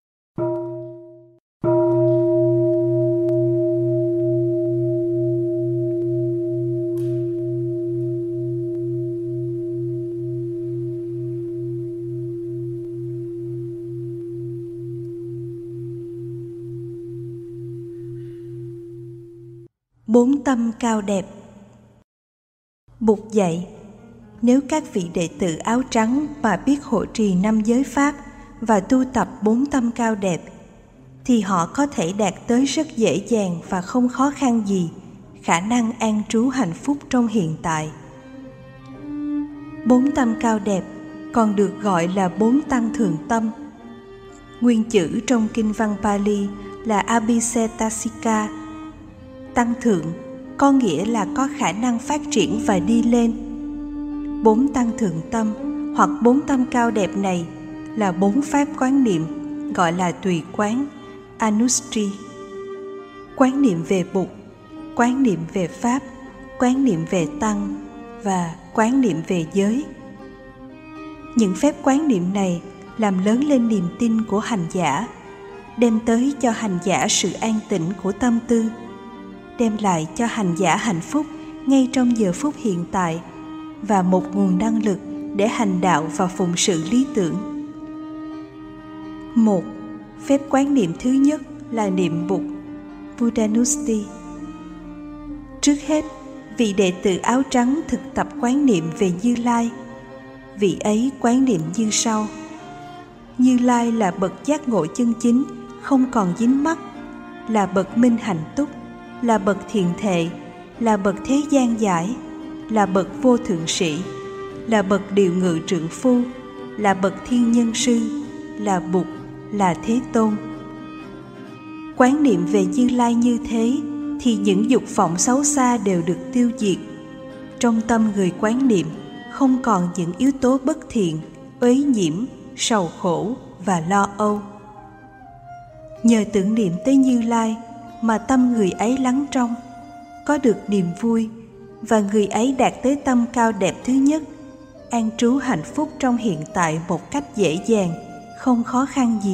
Bốn tâm cao đẹp. Bụt dạy, nếu các vị đệ tử áo trắng mà biết hộ trì năm giới pháp và tu tập bốn tâm cao đẹp, thì họ có thể đạt tới rất dễ dàng và không khó khăn gì khả năng an trú hạnh phúc trong hiện tại. Bốn tâm cao đẹp còn được gọi là bốn tăng thượng tâm. Nguyên chữ trong kinh văn Pali là Abhisetasika. Tăng thượng có nghĩa là có khả năng phát triển và đi lên. Bốn tăng thượng tâm hoặc bốn tâm cao đẹp này là bốn pháp quán niệm gọi là tùy quán, Anushti. Quán niệm về Bụt, quán niệm về Pháp, quán niệm về Tăng và quán niệm về giới. Những phép quán niệm này làm lớn lên niềm tin của hành giả, đem tới cho hành giả sự an tĩnh của tâm tư, đem lại cho hành giả hạnh phúc ngay trong giờ phút hiện tại và một nguồn năng lực để hành đạo và phụng sự lý tưởng. Một, phép quán niệm thứ nhất là niệm Bụt, Buddhanusti. Trước hết, vị đệ tử áo trắng thực tập quán niệm về Như Lai. Vị ấy quán niệm như sau: Như Lai là bậc giác ngộ chân chính, không còn dính mắc, là bậc minh hạnh túc, là bậc thiện thệ, là bậc thế gian giải, là bậc vô thượng sĩ, là bậc điều ngự trượng phu, là bậc thiên nhân sư, là Bụt, là Thế Tôn. Quán niệm về Như Lai như thế thì những dục vọng xấu xa đều được tiêu diệt. Trong tâm người quán niệm không còn những yếu tố bất thiện, uế nhiễm, sầu khổ và lo âu. Nhờ tưởng niệm tới Như Lai mà tâm người ấy lắng trong, có được niềm vui, và người ấy đạt tới tâm cao đẹp thứ nhất, an trú hạnh phúc trong hiện tại một cách dễ dàng, không khó khăn gì.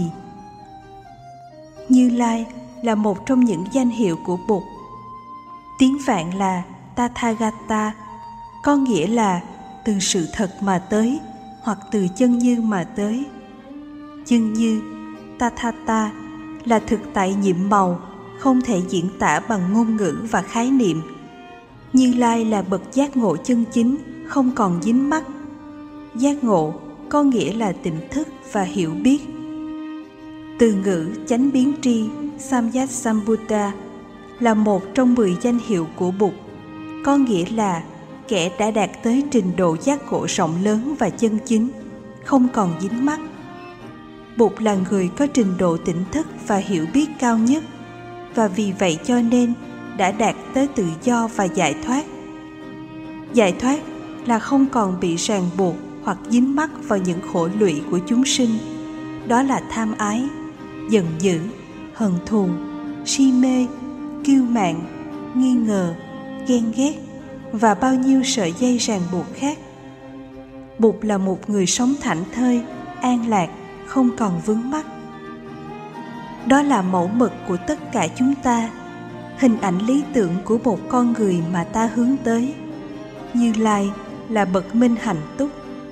Như Lai là một trong những danh hiệu của Bụt. Tiếng Phạn là Tathagata, có nghĩa là từ sự thật mà tới hoặc từ chân như mà tới. Chân như, Tathata, là thực tại nhiệm màu, không thể diễn tả bằng ngôn ngữ và khái niệm. Như Lai là bậc giác ngộ chân chính, không còn dính mắc. Giác ngộ có nghĩa là tỉnh thức và hiểu biết. Từ ngữ chánh biến tri, Samyat Sambuddha, là một trong mười danh hiệu của Bụt, có nghĩa là kẻ đã đạt tới trình độ giác ngộ rộng lớn và chân chính, không còn dính mắc. Bụt là người có trình độ tỉnh thức và hiểu biết cao nhất, và vì vậy cho nên đã đạt tới tự do và giải thoát. Giải thoát là không còn bị ràng buộc hoặc dính mắc vào những khổ lụy của chúng sinh. Đó là tham ái, giận dữ, hận thù, si mê, kiêu mạn, nghi ngờ, ghen ghét và bao nhiêu sợi dây ràng buộc khác. Bụt là một người sống thảnh thơi, an lạc, không còn vướng mắc. Đó là mẫu mực của tất cả chúng ta, hình ảnh lý tưởng của một con người mà ta hướng tới. Như Lai là bậc minh hạnh túc.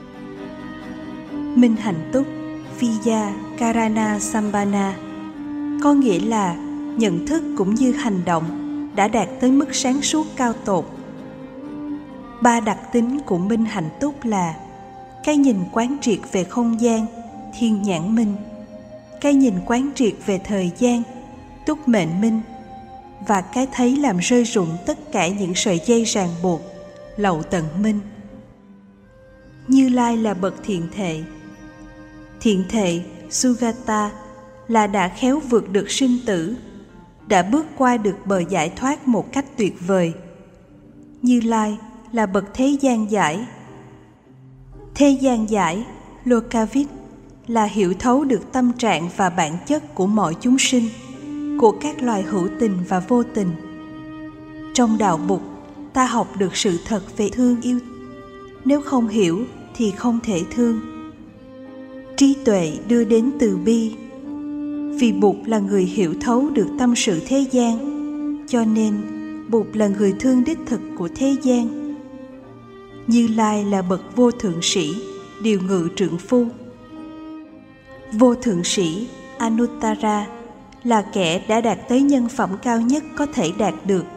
Minh hạnh túc, Viya Karana Sambana, có nghĩa là nhận thức cũng như hành động đã đạt tới mức sáng suốt cao tột. Ba đặc tính của minh hạnh túc là cái nhìn quán triệt về không gian, thiên nhãn minh, cái nhìn quán triệt về thời gian, túc mệnh minh, và cái thấy làm rơi rụng tất cả những sợi dây ràng buộc, lậu tận minh. Như Lai là bậc thiện thệ. Thiện thệ, Sugata, là đã khéo vượt được sinh tử, đã bước qua được bờ giải thoát một cách tuyệt vời. Như Lai là bậc thế gian giải. Thế gian giải, Lokavit, là hiểu thấu được tâm trạng và bản chất của mọi chúng sinh, của các loài hữu tình và vô tình. Trong đạo Bụt, ta học được sự thật về thương yêu. Nếu không hiểu thì không thể thương. Trí tuệ đưa đến từ bi. Vì Bụt là người hiểu thấu được tâm sự thế gian, cho nên Bụt là người thương đích thực của thế gian. Như Lai là bậc vô thượng sĩ, điều ngự trượng phu. Vô thượng sĩ, Anuttara, là kẻ đã đạt tới nhân phẩm cao nhất có thể đạt được.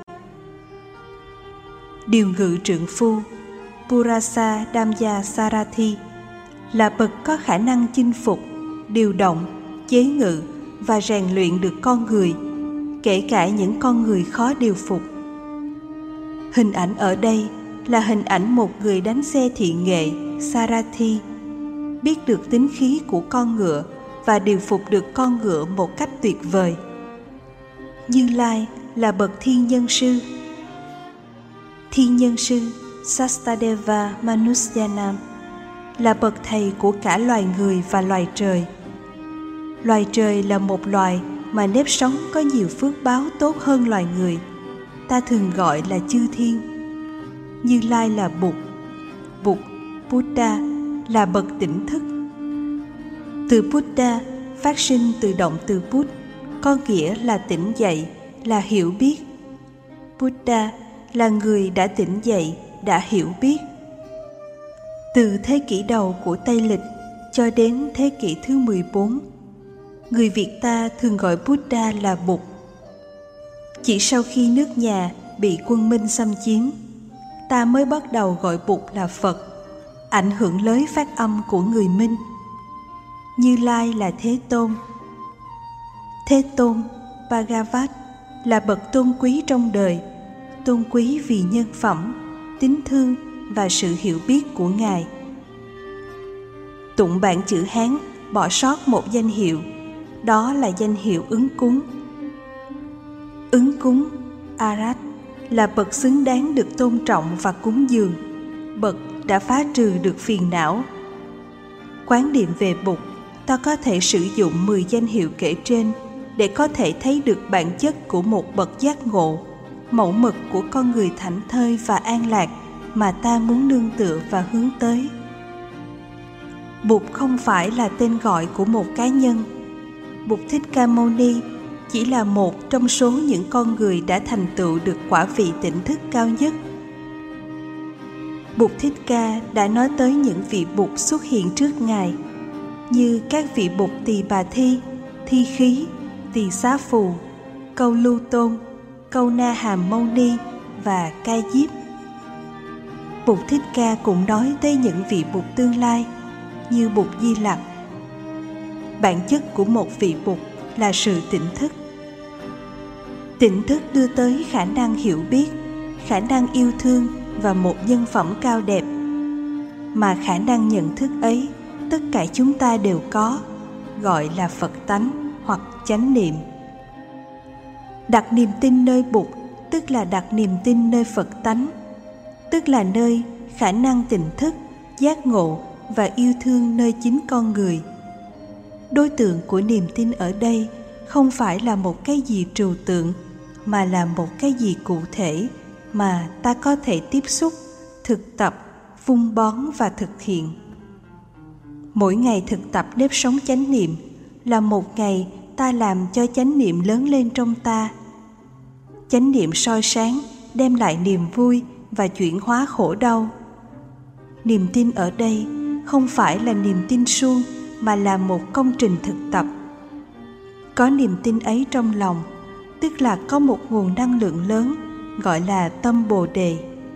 Điều ngự trượng phu, Purasa Dhamya Sarathi, là bậc có khả năng chinh phục, điều động, chế ngự và rèn luyện được con người, kể cả những con người khó điều phục. Hình ảnh ở đây là hình ảnh một người đánh xe thị nghệ, Sarathi, biết được tính khí của con ngựa và điều phục được con ngựa một cách tuyệt vời. Như Lai là bậc thiên nhân sư. Thiên nhân sư Sastadeva Manusyanam là bậc thầy của cả loài người và loài trời. Loài trời là một loài mà nếp sống có nhiều phước báo tốt hơn loài người. Ta thường gọi là chư thiên. Như Lai là Bụt. Bụt, Buddha, là bậc tỉnh thức. Từ Buddha phát sinh từ động từ Bút, có nghĩa là tỉnh dậy, là hiểu biết. Buddha là người đã tỉnh dậy, đã hiểu biết. Từ thế kỷ đầu của Tây Lịch cho đến thế kỷ thứ mười bốn, người Việt ta thường gọi Buddha là Bụt. Chỉ sau khi nước nhà bị quân Minh xâm chiếm, ta mới bắt đầu gọi Bụt là Phật, ảnh hưởng lối phát âm của người Minh. Như Lai là Thế Tôn. Thế Tôn, Bhagavat, là bậc tôn quý trong đời, tôn quý vì nhân phẩm, tính thương và sự hiểu biết của Ngài. Tụng bản chữ Hán bỏ sót một danh hiệu, đó là danh hiệu ứng cúng. Ứng cúng, Arat, là bậc xứng đáng được tôn trọng và cúng dường, bậc đã phá trừ được phiền não. Quán niệm về Bụt, ta có thể sử dụng mười danh hiệu kể trên để có thể thấy được bản chất của một bậc giác ngộ, mẫu mực của con người thảnh thơi và an lạc mà ta muốn nương tựa và hướng tới. Bụt không phải là tên gọi của một cá nhân. Bụt Thích Ca Mâu Ni chỉ là một trong số những con người đã thành tựu được quả vị tỉnh thức cao nhất. Bụt Thích Ca đã nói tới những vị Bụt xuất hiện trước Ngài, như các vị Bụt Tỳ Bà Thi, Thi Khí, Tỳ Xá Phù, Câu Lưu Tôn, Câu Na Hàm Mâu Ni và Ca Diếp. Bụt Thích Ca cũng nói tới những vị Bụt tương lai như Bụt Di Lặc. Bản chất của một vị Bụt là sự tỉnh thức. Tỉnh thức đưa tới khả năng hiểu biết, khả năng yêu thương và một nhân phẩm cao đẹp. Mà khả năng nhận thức ấy, tất cả chúng ta đều có, gọi là Phật tánh hoặc chánh niệm. Đặt niềm tin nơi Bụt tức là đặt niềm tin nơi Phật tánh, tức là nơi khả năng tỉnh thức, giác ngộ và yêu thương nơi chính con người. Đối tượng của niềm tin ở đây không phải là một cái gì trừu tượng, mà là một cái gì cụ thể mà ta có thể tiếp xúc, thực tập, vun bón và thực hiện. Mỗi ngày thực tập nếp sống chánh niệm là một ngày ta làm cho chánh niệm lớn lên trong ta. Chánh niệm soi sáng, đem lại niềm vui và chuyển hóa khổ đau. Niềm tin ở đây không phải là niềm tin suông, mà là một công trình thực tập. Có niềm tin ấy trong lòng, tức là có một nguồn năng lượng lớn, gọi là tâm Bồ Đề.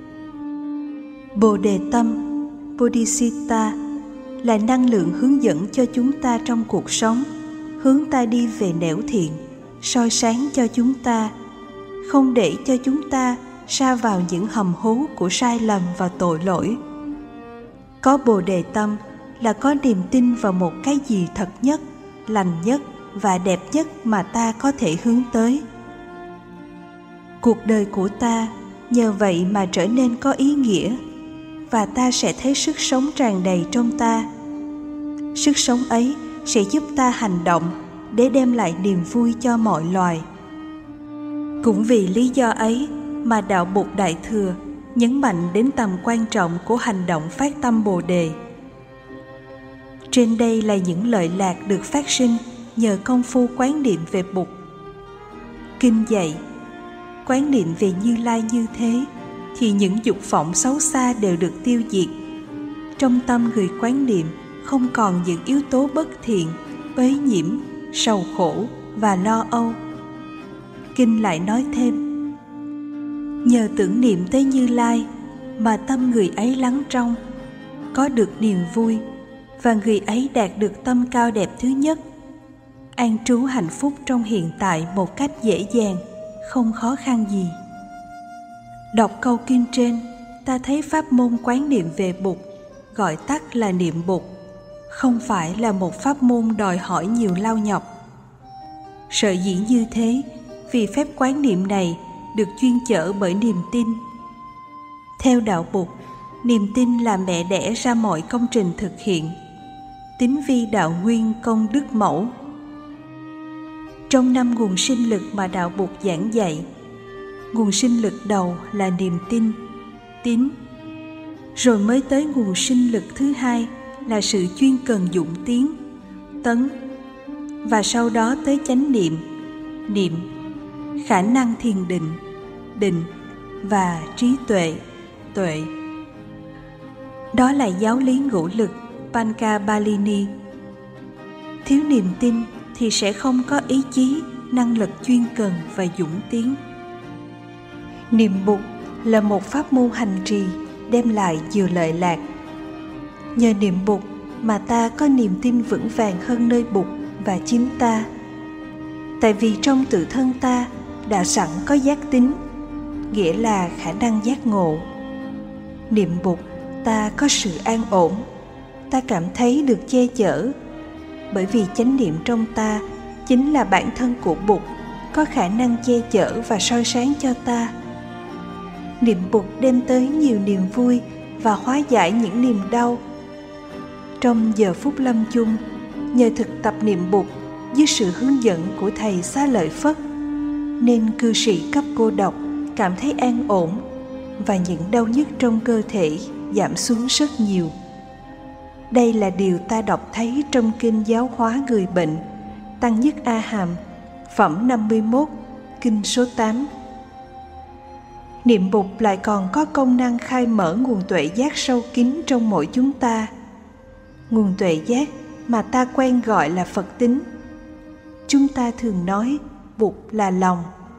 Bồ Đề tâm, Bodhicitta, là năng lượng hướng dẫn cho chúng ta trong cuộc sống, hướng ta đi về nẻo thiện, soi sáng cho chúng ta, không để cho chúng ta sa vào những hầm hố của sai lầm và tội lỗi. Có Bồ Đề tâm là có niềm tin vào một cái gì thật nhất, lành nhất và đẹp nhất mà ta có thể hướng tới. Cuộc đời của ta nhờ vậy mà trở nên có ý nghĩa, và ta sẽ thấy sức sống tràn đầy trong ta. Sức sống ấy sẽ giúp ta hành động để đem lại niềm vui cho mọi loài. Cũng vì lý do ấy mà Đạo Bụt Đại Thừa nhấn mạnh đến tầm quan trọng của hành động phát tâm Bồ Đề. Trên đây là những lợi lạc được phát sinh nhờ công phu quán niệm về Bụt. Kinh dạy: quán niệm về Như Lai như thế thì những dục vọng xấu xa đều được tiêu diệt. Trong tâm người quán niệm không còn những yếu tố bất thiện, uế nhiễm, sầu khổ và lo âu. Kinh lại nói thêm: nhờ tưởng niệm tới Như Lai mà tâm người ấy lắng trong, có được niềm vui, và người ấy đạt được tâm cao đẹp thứ nhất. an trú hạnh phúc trong hiện tại một cách dễ dàng, không khó khăn gì. Đọc câu kinh trên, ta thấy pháp môn quán niệm về Bụt, gọi tắt là niệm Bụt, không phải là một pháp môn đòi hỏi nhiều lao nhọc. Sở dĩ như thế vì phép quán niệm này được chuyên chở bởi niềm tin. Theo đạo Bụt, niềm tin là mẹ đẻ ra mọi công trình thực hiện, tín vi đạo nguyên công đức mẫu. Trong năm nguồn sinh lực mà đạo Bụt giảng dạy, nguồn sinh lực đầu là niềm tin, tín, rồi mới tới nguồn sinh lực thứ hai là sự chuyên cần dụng tiến, tấn, và sau đó tới chánh niệm, niệm, khả năng thiền định, định và trí tuệ, tuệ. Đó là giáo lý ngũ lực Pancabalini. Thiếu niềm tin thì sẽ không có ý chí, năng lực chuyên cần và dũng tiến. Niệm Bụt là một pháp môn hành trì đem lại nhiều lợi lạc. Nhờ niệm Bụt mà ta có niềm tin vững vàng hơn nơi Bụt và chính ta. Tại vì trong tự thân ta đã sẵn có giác tín, nghĩa là khả năng giác ngộ. Niệm Bụt ta có sự an ổn, ta cảm thấy được che chở, bởi vì chánh niệm trong ta chính là bản thân của Bụt, có khả năng che chở và soi sáng cho ta. Niệm Bụt đem tới nhiều niềm vui và hóa giải những niềm đau. Trong giờ phút lâm chung, nhờ thực tập niệm Bụt dưới sự hướng dẫn của Thầy Xá Lợi Phất, nên cư sĩ cấp cô độc cảm thấy an ổn và những đau nhức trong cơ thể giảm xuống rất nhiều. Đây là điều ta đọc thấy trong Kinh Giáo hóa người bệnh, Tăng Nhất A Hàm, phẩm năm mươi mốt, kinh số tám. Niệm Bụt lại còn có công năng khai mở nguồn tuệ giác sâu kín trong mỗi chúng ta. Nguồn tuệ giác mà ta quen gọi là Phật tính. Chúng ta thường nói Bụt là lòng.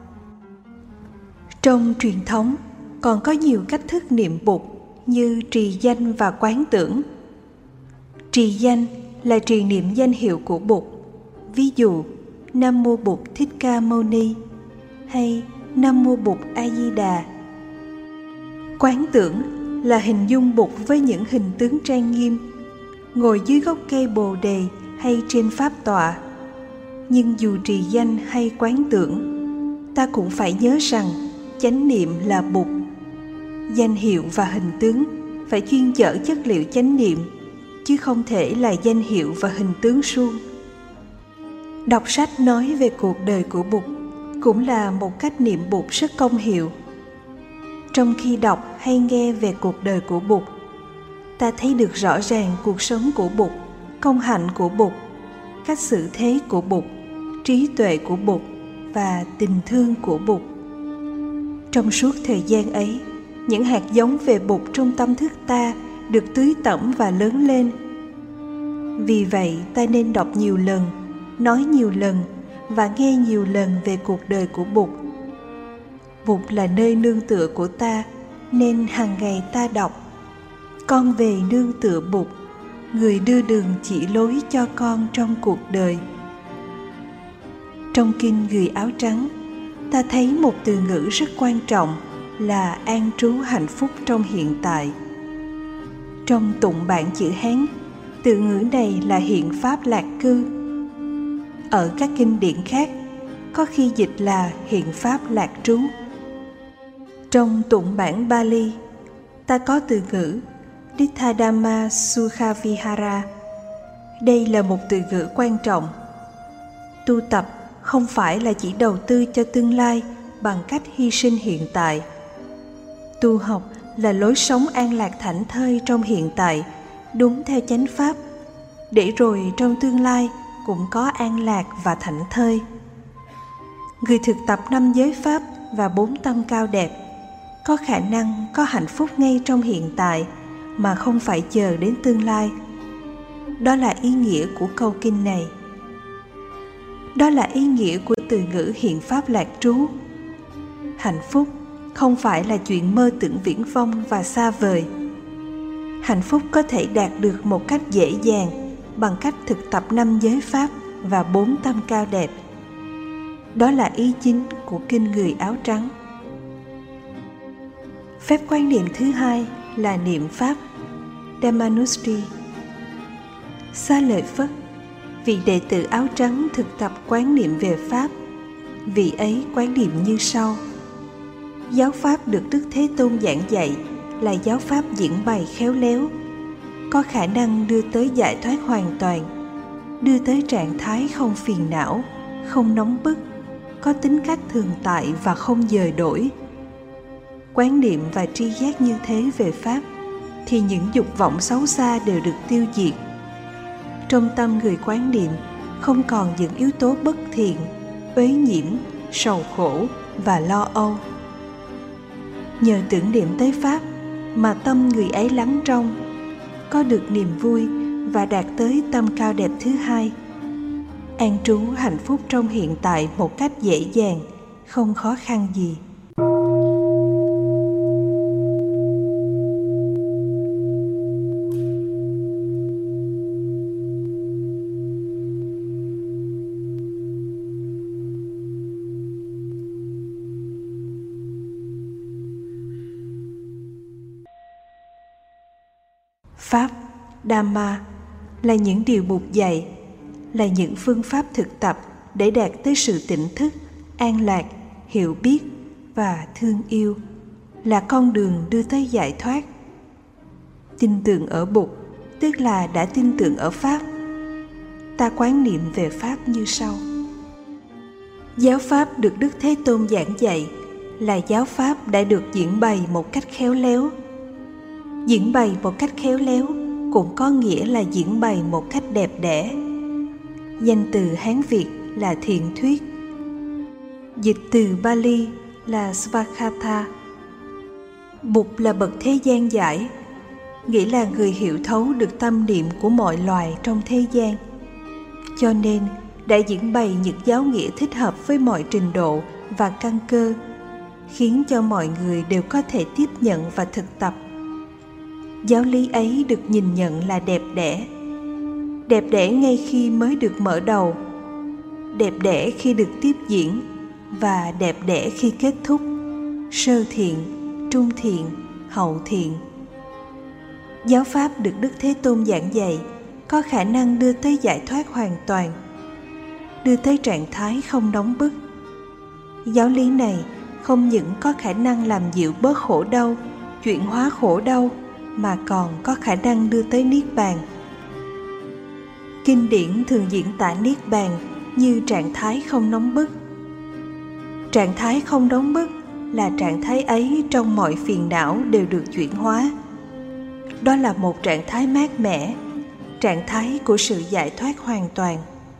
Trong truyền thống còn có nhiều cách thức niệm Bụt như trì danh và quán tưởng. Trì danh là trì niệm danh hiệu của Bụt, ví dụ Nam Mô Bụt Thích Ca Mâu Ni hay Nam Mô Bụt A Di Đà. Quán tưởng là hình dung Bụt với những hình tướng trang nghiêm, ngồi dưới gốc cây Bồ Đề hay trên pháp tọa. Nhưng dù trì danh hay quán tưởng, ta cũng phải nhớ rằng chánh niệm là Bụt. Danh hiệu và hình tướng phải chuyên chở chất liệu chánh niệm, chứ không thể là danh hiệu và hình tướng suông. Đọc sách nói về cuộc đời của Bụt cũng là một cách niệm Bụt rất công hiệu. Trong khi đọc hay nghe về cuộc đời của Bụt, ta thấy được rõ ràng cuộc sống của Bụt, công hạnh của Bụt, cách xử thế của Bụt, trí tuệ của Bụt và tình thương của Bụt. Trong suốt thời gian ấy, những hạt giống về Bụt trong tâm thức ta được tưới tẩm và lớn lên. Vì vậy, ta nên đọc nhiều lần, nói nhiều lần và nghe nhiều lần về cuộc đời của Bụt. Bụt là nơi nương tựa của ta, nên hàng ngày ta đọc: Con về nương tựa Bụt, người đưa đường chỉ lối cho con trong cuộc đời. Trong kinh Người áo trắng, ta thấy một từ ngữ rất quan trọng là an trú hạnh phúc trong hiện tại. Trong tụng bản chữ Hán, từ ngữ này là hiện pháp lạc cư. Ở các kinh điển khác, có khi dịch là hiện pháp lạc trú. Trong tụng bản Bali, ta có từ ngữ Dittadhamma Sukhavihara. Đây là một từ ngữ quan trọng. Tu tập không phải là chỉ đầu tư cho tương lai bằng cách hy sinh hiện tại. Tu học là lối sống an lạc thảnh thơi trong hiện tại, đúng theo chánh pháp, để rồi trong tương lai cũng có an lạc và thảnh thơi. Người thực tập năm giới pháp và bốn tâm cao đẹp có khả năng có hạnh phúc ngay trong hiện tại mà không phải chờ đến tương lai. Đó là ý nghĩa của câu kinh này. Đó là ý nghĩa của từ ngữ hiện pháp lạc trú. Hạnh phúc không phải là chuyện mơ tưởng viễn vông và xa vời. Hạnh phúc có thể đạt được một cách dễ dàng bằng cách thực tập năm giới pháp và bốn tâm cao đẹp. Đó là ý chính của kinh người áo trắng. Phép quan niệm thứ hai là niệm Pháp Dhammanussati. Xá lợi Phất, vị đệ tử áo trắng thực tập quán niệm về Pháp. Vị ấy quán niệm như sau: giáo Pháp được Đức Thế Tôn giảng dạy là giáo Pháp diễn bày khéo léo, có khả năng đưa tới giải thoát hoàn toàn, đưa tới trạng thái không phiền não, không nóng bức, có tính cách thường tại và không dời đổi. Quán niệm và tri giác như thế về Pháp, thì những dục vọng xấu xa đều được tiêu diệt. Trong tâm người quán niệm không còn những yếu tố bất thiện, uế nhiễm, sầu khổ và lo âu. Nhờ tưởng niệm tới Pháp mà tâm người ấy lắng trong, có được niềm vui và đạt tới tâm cao đẹp thứ hai, an trú hạnh phúc trong hiện tại một cách dễ dàng, không khó khăn gì. Pháp, Dhamma là những điều Bụt dạy, là những phương pháp thực tập để đạt tới sự tỉnh thức, an lạc, hiểu biết và thương yêu, là con đường đưa tới giải thoát. Tin tưởng ở Bụt tức là đã tin tưởng ở Pháp. Ta quán niệm về Pháp như sau: giáo Pháp được Đức Thế Tôn giảng dạy là giáo Pháp đã được diễn bày một cách khéo léo. Diễn bày một cách khéo léo cũng có nghĩa là diễn bày một cách đẹp đẽ. Danh từ Hán Việt là thiện thuyết, dịch từ Pali là Svakhatha. Bụt là bậc thế gian giải, nghĩa là người hiểu thấu được tâm niệm của mọi loài trong thế gian. Cho nên đã diễn bày những giáo nghĩa thích hợp với mọi trình độ và căn cơ, khiến cho mọi người đều có thể tiếp nhận và thực tập. Giáo lý ấy được nhìn nhận là đẹp đẽ. Đẹp đẽ ngay khi mới được mở đầu, đẹp đẽ khi được tiếp diễn, và đẹp đẽ khi kết thúc, sơ thiện, trung thiện, hậu thiện. Giáo Pháp được Đức Thế Tôn giảng dạy có khả năng đưa tới giải thoát hoàn toàn, đưa tới trạng thái không nóng bức. Giáo lý này không những có khả năng làm dịu bớt khổ đau, chuyển hóa khổ đau, mà còn có khả năng đưa tới Niết Bàn. Kinh điển thường diễn tả Niết Bàn như trạng thái không nóng bức. Trạng thái không nóng bức là trạng thái ấy trong mọi phiền não đều được chuyển hóa. Đó là một trạng thái mát mẻ, trạng thái của sự giải thoát hoàn toàn.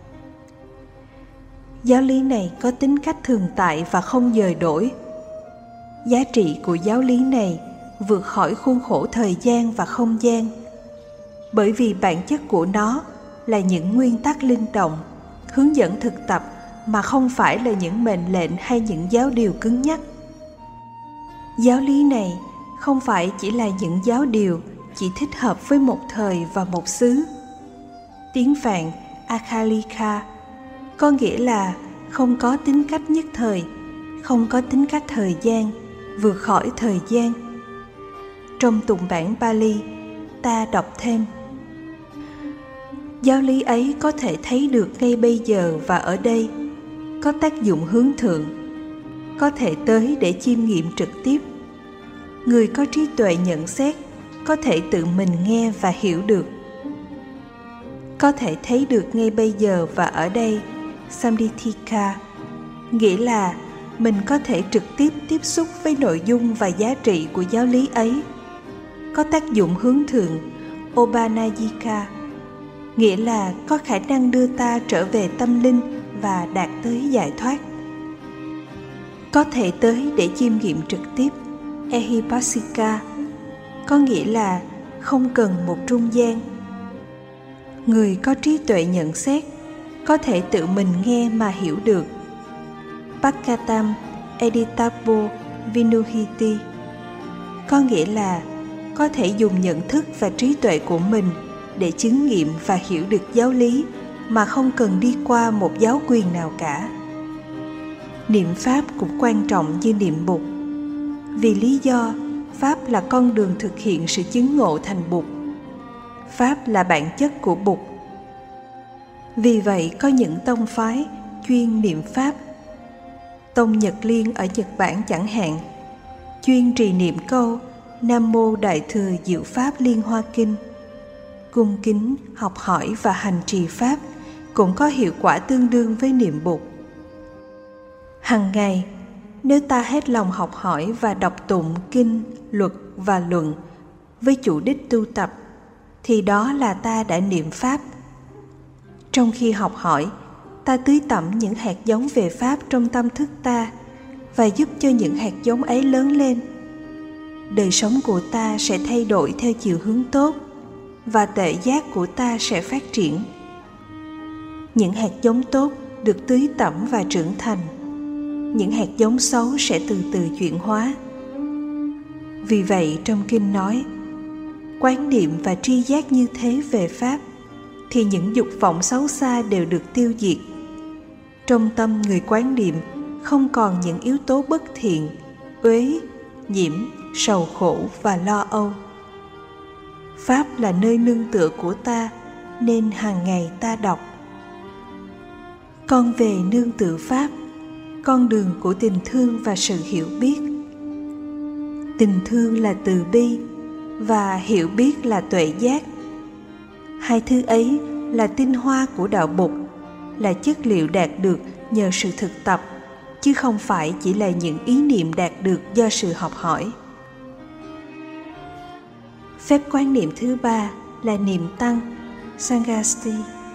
Giáo lý này có tính cách thường tại và không dời đổi. Giá trị của giáo lý này vượt khỏi khuôn khổ thời gian và không gian, bởi vì bản chất của nó là những nguyên tắc linh động, hướng dẫn thực tập mà không phải là những mệnh lệnh hay những giáo điều cứng nhắc. Giáo lý này không phải chỉ là những giáo điều chỉ thích hợp với một thời và một xứ. Tiếng Phạn Akhalika có nghĩa là không có tính cách nhất thời, không có tính cách thời gian, vượt khỏi thời gian. Trong tụng bản Pali, ta đọc thêm: giáo lý ấy có thể thấy được ngay bây giờ và ở đây, có tác dụng hướng thượng, có thể tới để chiêm nghiệm trực tiếp. Người có trí tuệ nhận xét có thể tự mình nghe và hiểu được. Có thể thấy được ngay bây giờ và ở đây, Samdithika, nghĩa là mình có thể trực tiếp tiếp xúc với nội dung và giá trị của giáo lý ấy. Có tác dụng hướng thượng, Obanayika, nghĩa là có khả năng đưa ta trở về tâm linh và đạt tới giải thoát. Có thể tới để chiêm nghiệm trực tiếp, Ehipassika, có nghĩa là không cần một trung gian. Người có trí tuệ nhận xét có thể tự mình nghe mà hiểu được, Pakkatam Editabo Vinuhiti, có nghĩa là có thể dùng nhận thức và trí tuệ của mình để chứng nghiệm và hiểu được giáo lý mà không cần đi qua một giáo quyền nào cả. Niệm Pháp cũng quan trọng như niệm Bụt, vì lý do Pháp là con đường thực hiện sự chứng ngộ thành Bụt. Pháp là bản chất của Bụt. Vì vậy có những tông phái chuyên niệm Pháp. Tông Nhật Liên ở Nhật Bản chẳng hạn, chuyên trì niệm câu Nam Mô Đại Thừa Diệu Pháp Liên Hoa Kinh. Cung kính, học hỏi và hành trì Pháp cũng có hiệu quả tương đương với niệm Bụt. Hằng ngày, nếu ta hết lòng học hỏi và đọc tụng kinh, luật và luận với chủ đích tu tập, thì đó là ta đã niệm Pháp. Trong khi học hỏi, ta tưới tẩm những hạt giống về Pháp trong tâm thức ta và giúp cho những hạt giống ấy lớn lên. Đời sống của ta sẽ thay đổi theo chiều hướng tốt và tuệ giác của ta sẽ phát triển. Những hạt giống tốt được tưới tẩm và trưởng thành. Những hạt giống xấu sẽ từ từ chuyển hóa. Vì vậy trong kinh nói, quán niệm và tri giác như thế về Pháp, thì những dục vọng xấu xa đều được tiêu diệt. Trong tâm người quán niệm không còn những yếu tố bất thiện, uế, nhiễm, sầu khổ và lo âu. Pháp là nơi nương tựa của ta, nên hàng ngày ta đọc. Con về nương tựa Pháp, con đường của tình thương và sự hiểu biết. Tình thương là từ bi và hiểu biết là tuệ giác. Hai thứ ấy là tinh hoa của đạo Bụt, là chất liệu đạt được nhờ sự thực tập, chứ không phải chỉ là những ý niệm đạt được do sự học hỏi. Phép quán niệm thứ ba là niệm Tăng, Sangasti.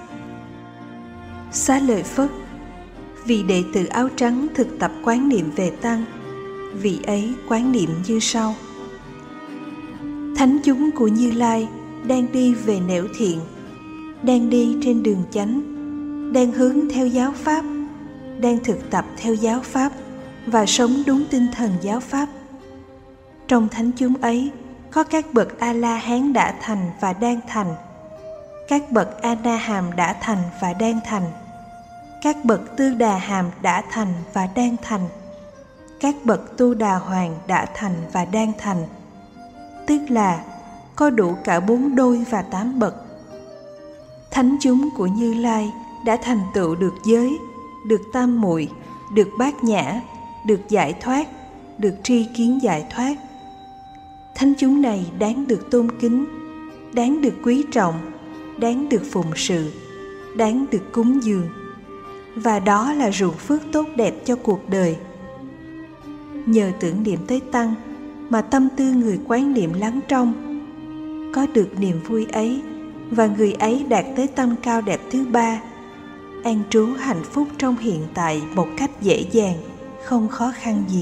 Xá lợi Phất, vị đệ tử áo trắng thực tập quán niệm về Tăng, vị ấy quán niệm như sau: Thánh chúng của Như Lai đang đi về nẻo thiện, đang đi trên đường chánh, đang hướng theo giáo Pháp, đang thực tập theo giáo Pháp và sống đúng tinh thần giáo Pháp. Trong thánh chúng ấy có các bậc A-la-hán đã thành và đang thành, các bậc A-na-hàm đã thành và đang thành, các bậc Tư Đà Hàm đã thành và đang thành, các bậc Tu Đà Hoàng đã thành và đang thành, tức là có đủ cả bốn đôi và tám bậc. Thánh chúng của Như Lai đã thành tựu được giới, được tam muội, được bát nhã, được giải thoát, được tri kiến giải thoát. Thánh chúng này đáng được tôn kính, đáng được quý trọng, đáng được phụng sự, đáng được cúng dường. Và đó là ruộng phước tốt đẹp cho cuộc đời. Nhờ tưởng niệm tới Tăng mà tâm tư người quán niệm lắng trong. Có được niềm vui ấy và người ấy đạt tới tâm cao đẹp thứ ba, an trú hạnh phúc trong hiện tại một cách dễ dàng, không khó khăn gì.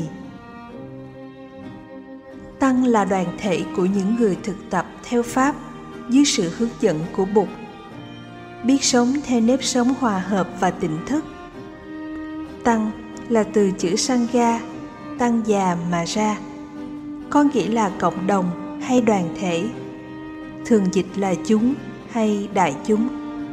Tăng là đoàn thể của những người thực tập theo Pháp dưới sự hướng dẫn của Bụt, biết sống theo nếp sống hòa hợp và tỉnh thức. Tăng là từ chữ Sangha, tăng già mà ra, có nghĩa là cộng đồng hay đoàn thể, thường dịch là chúng hay đại chúng.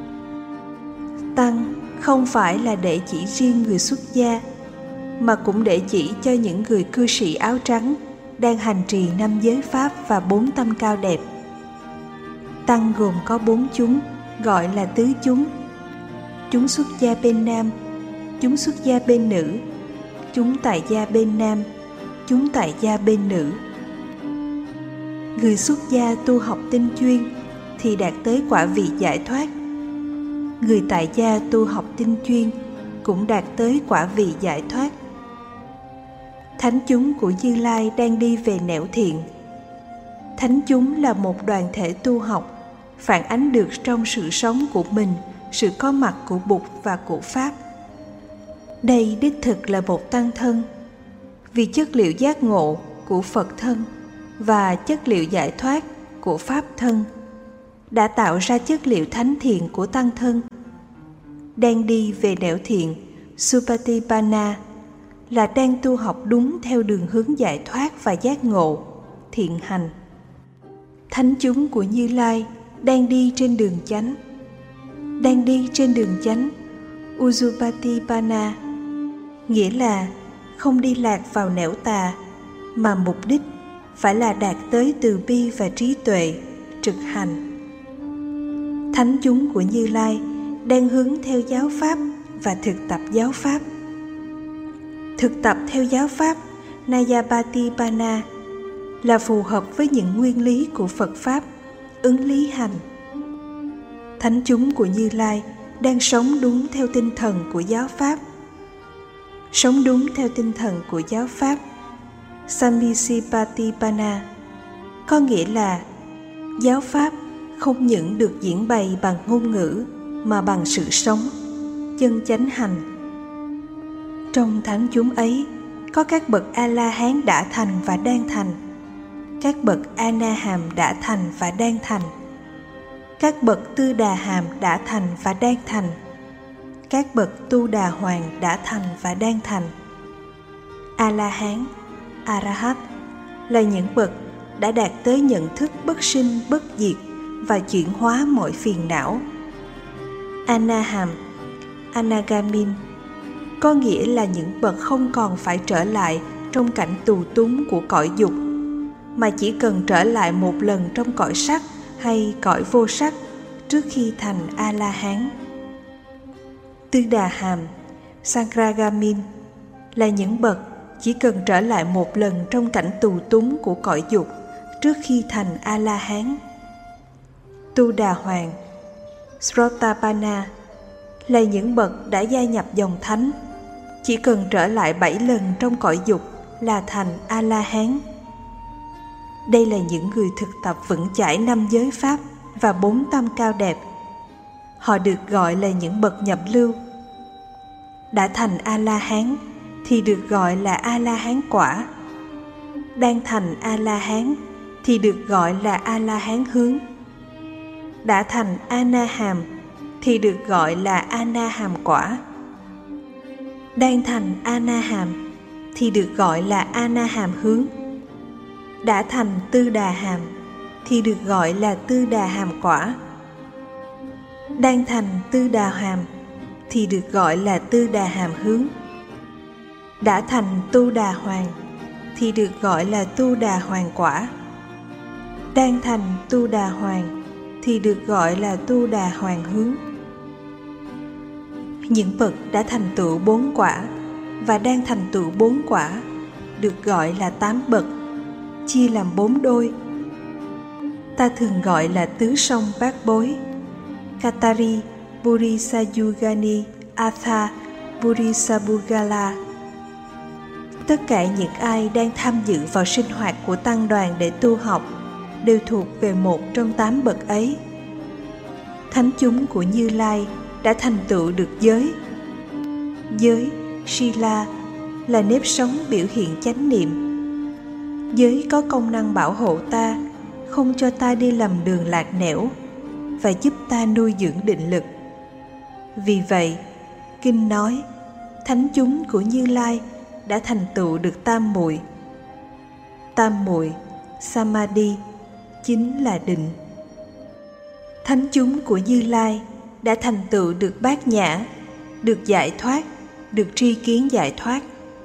Tăng không phải là để chỉ riêng người xuất gia, mà cũng để chỉ cho những người cư sĩ áo trắng đang hành trì năm giới Pháp và bốn tâm cao đẹp. Tăng gồm có bốn chúng, gọi là tứ chúng: chúng xuất gia bên nam, chúng xuất gia bên nữ, chúng tại gia bên nam, chúng tại gia bên nữ. Người xuất gia tu học tinh chuyên thì đạt tới quả vị giải thoát. Người tại gia tu học tinh chuyên cũng đạt tới quả vị giải thoát. Thánh chúng của Như Lai đang đi về nẻo thiện. Thánh chúng là một đoàn thể tu học, phản ánh được trong sự sống của mình sự có mặt của Bụt và của Pháp. Đây đích thực là một tăng thân, vì chất liệu giác ngộ của Phật thân và chất liệu giải thoát của Pháp thân đã tạo ra chất liệu thánh thiện của tăng thân. Đang đi về nẻo thiện, Supatipanna, là đang tu học đúng theo đường hướng giải thoát và giác ngộ, thiện hành. Thánh chúng của Như Lai đang đi trên đường chánh. đang đi trên đường chánh Ujjupatipanna, nghĩa là không đi lạc vào nẻo tà, mà mục đích phải là đạt tới từ bi và trí tuệ, trực hành. Thánh chúng của Như Lai đang hướng theo giáo pháp và thực tập giáo pháp. Thực tập theo giáo pháp Nayapatipanna là phù hợp với những nguyên lý của Phật Pháp, ứng lý hành. Thánh chúng của Như Lai đang sống đúng theo tinh thần của giáo pháp. Sống đúng theo tinh thần của giáo pháp Sammisipatipanna có nghĩa là giáo pháp không những được diễn bày bằng ngôn ngữ mà bằng sự sống, chân chánh hành. Trong thánh chúng ấy có các bậc A-la-hán đã thành và đang thành, các bậc A-na-hàm đã thành và đang thành, các bậc Tư Đà Hàm đã thành và đang thành, các bậc Tu Đà Hoàng đã thành và đang thành. A-la-hán, A-ra-hát là những bậc đã đạt tới nhận thức bất sinh bất diệt và chuyển hóa mọi phiền não. A-na-hàm, Anagamin có nghĩa là những bậc không còn phải trở lại trong cảnh tù túng của cõi dục, mà chỉ cần trở lại một lần trong cõi sắc hay cõi vô sắc trước khi thành A-la-hán. Tư Đà Hàm, Sagragamin là những bậc chỉ cần trở lại một lần trong cảnh tù túng của cõi dục trước khi thành A-la-hán. Tu Đà Hoàng, Srotapanna là những bậc đã gia nhập dòng thánh, chỉ cần trở lại bảy lần trong cõi dục là thành A-la-hán. Đây là những người thực tập vững chãi năm giới pháp và bốn tâm cao đẹp. Họ được gọi là những bậc nhập lưu. Đã thành A-la-hán thì được gọi là A-la-hán quả. Đang thành A-la-hán thì được gọi là A-la-hán hướng. Đã thành A-na-hàm thì được gọi là A-na-hàm quả. Đang thành A-na-hàm thì được gọi là A-na-hàm hướng. Đã thành Tư Đà Hàm thì được gọi là Tư Đà Hàm quả. Đang thành Tư Đà Hàm thì được gọi là Tư Đà Hàm hướng. Đã thành Tu Đà Hoàng thì được gọi là Tu Đà Hoàng quả. Đang thành Tu Đà Hoàng thì được gọi là Tu Đà Hoàng hướng. Những bậc đã thành tựu bốn quả và đang thành tựu bốn quả được gọi là tám bậc, chia làm bốn đôi. Ta thường gọi là tứ song bát bối: Katari, Burisayugani, Atha, Burisabugala. Tất cả những ai đang tham dự vào sinh hoạt của tăng đoàn để tu học đều thuộc về một trong tám bậc ấy. Thánh chúng của Như Lai đã thành tựu được giới. Giới, Sila, là nếp sống biểu hiện chánh niệm. Giới có công năng bảo hộ ta, không cho ta đi lầm đường lạc nẻo và giúp ta nuôi dưỡng định lực. Vì vậy, Kinh nói, thánh chúng của Như Lai đã thành tựu được tam muội. Tam muội, Samadhi, chính là định. Thánh chúng của Như Lai đã thành tựu được bát nhã, được giải thoát, được tri kiến giải thoát.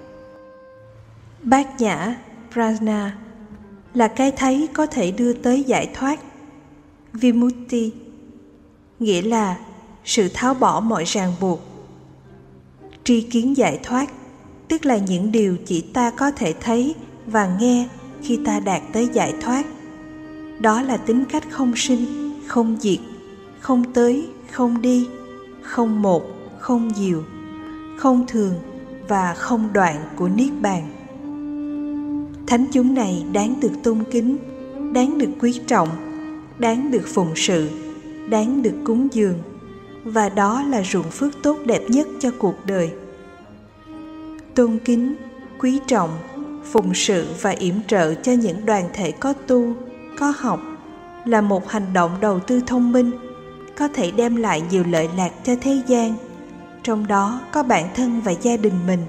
Bát nhã, Prajna, là cái thấy có thể đưa tới giải thoát. Vimutti, nghĩa là sự tháo bỏ mọi ràng buộc. Tri kiến giải thoát, tức là những điều chỉ ta có thể thấy và nghe khi ta đạt tới giải thoát. Đó là tính cách không sinh, không diệt, không tới, không đi, không một, không diệu, không thường và không đoạn của Niết Bàn. Thánh chúng này đáng được tôn kính, đáng được quý trọng, đáng được phụng sự, đáng được cúng dường, và đó là ruộng phước tốt đẹp nhất cho cuộc đời. Tôn kính, quý trọng, phụng sự và yểm trợ cho những đoàn thể có tu, có học là một hành động đầu tư thông minh, có thể đem lại nhiều lợi lạc cho thế gian, trong đó có bản thân và gia đình mình.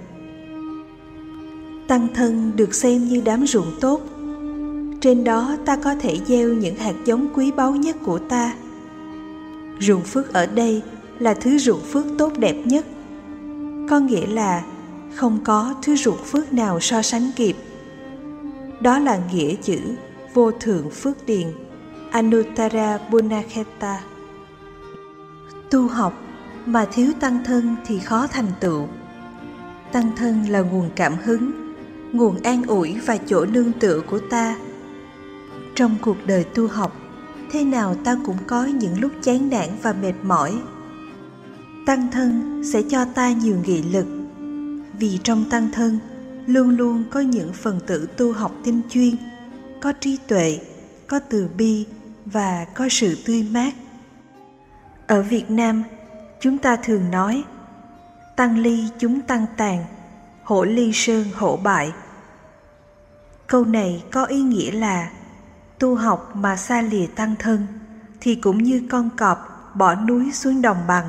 Tăng thân được xem như đám ruộng tốt. Trên đó ta có thể gieo những hạt giống quý báu nhất của ta. Ruộng phước ở đây là thứ ruộng phước tốt đẹp nhất, có nghĩa là không có thứ ruộng phước nào so sánh kịp. Đó là nghĩa chữ vô thượng phước điền, Anuttara Punakkheta. Tu học mà thiếu tăng thân thì khó thành tựu. Tăng thân là nguồn cảm hứng, nguồn an ủi và chỗ nương tựa của ta. Trong cuộc đời tu học, thế nào ta cũng có những lúc chán nản và mệt mỏi. Tăng thân sẽ cho ta nhiều nghị lực, vì trong tăng thân luôn luôn có những phần tử tu học tinh chuyên, có trí tuệ, có từ bi và có sự tươi mát. Ở Việt Nam, chúng ta thường nói tăng ly chúng tăng tàn, hổ ly sơn hổ bại. Câu này có ý nghĩa là tu học mà xa lìa tăng thân thì cũng như con cọp bỏ núi xuống đồng bằng.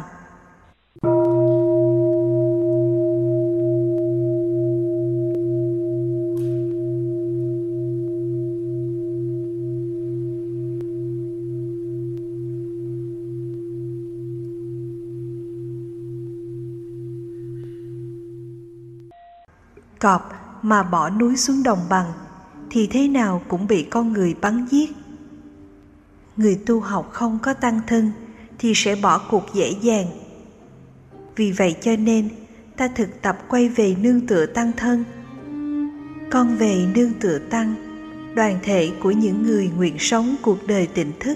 Cọp mà bỏ núi xuống đồng bằng thì thế nào cũng bị con người bắn giết. Người tu học không có tăng thân thì sẽ bỏ cuộc dễ dàng. Vì vậy cho nên ta thực tập quay về nương tựa tăng thân. Con về nương tựa tăng, đoàn thể của những người nguyện sống cuộc đời tỉnh thức.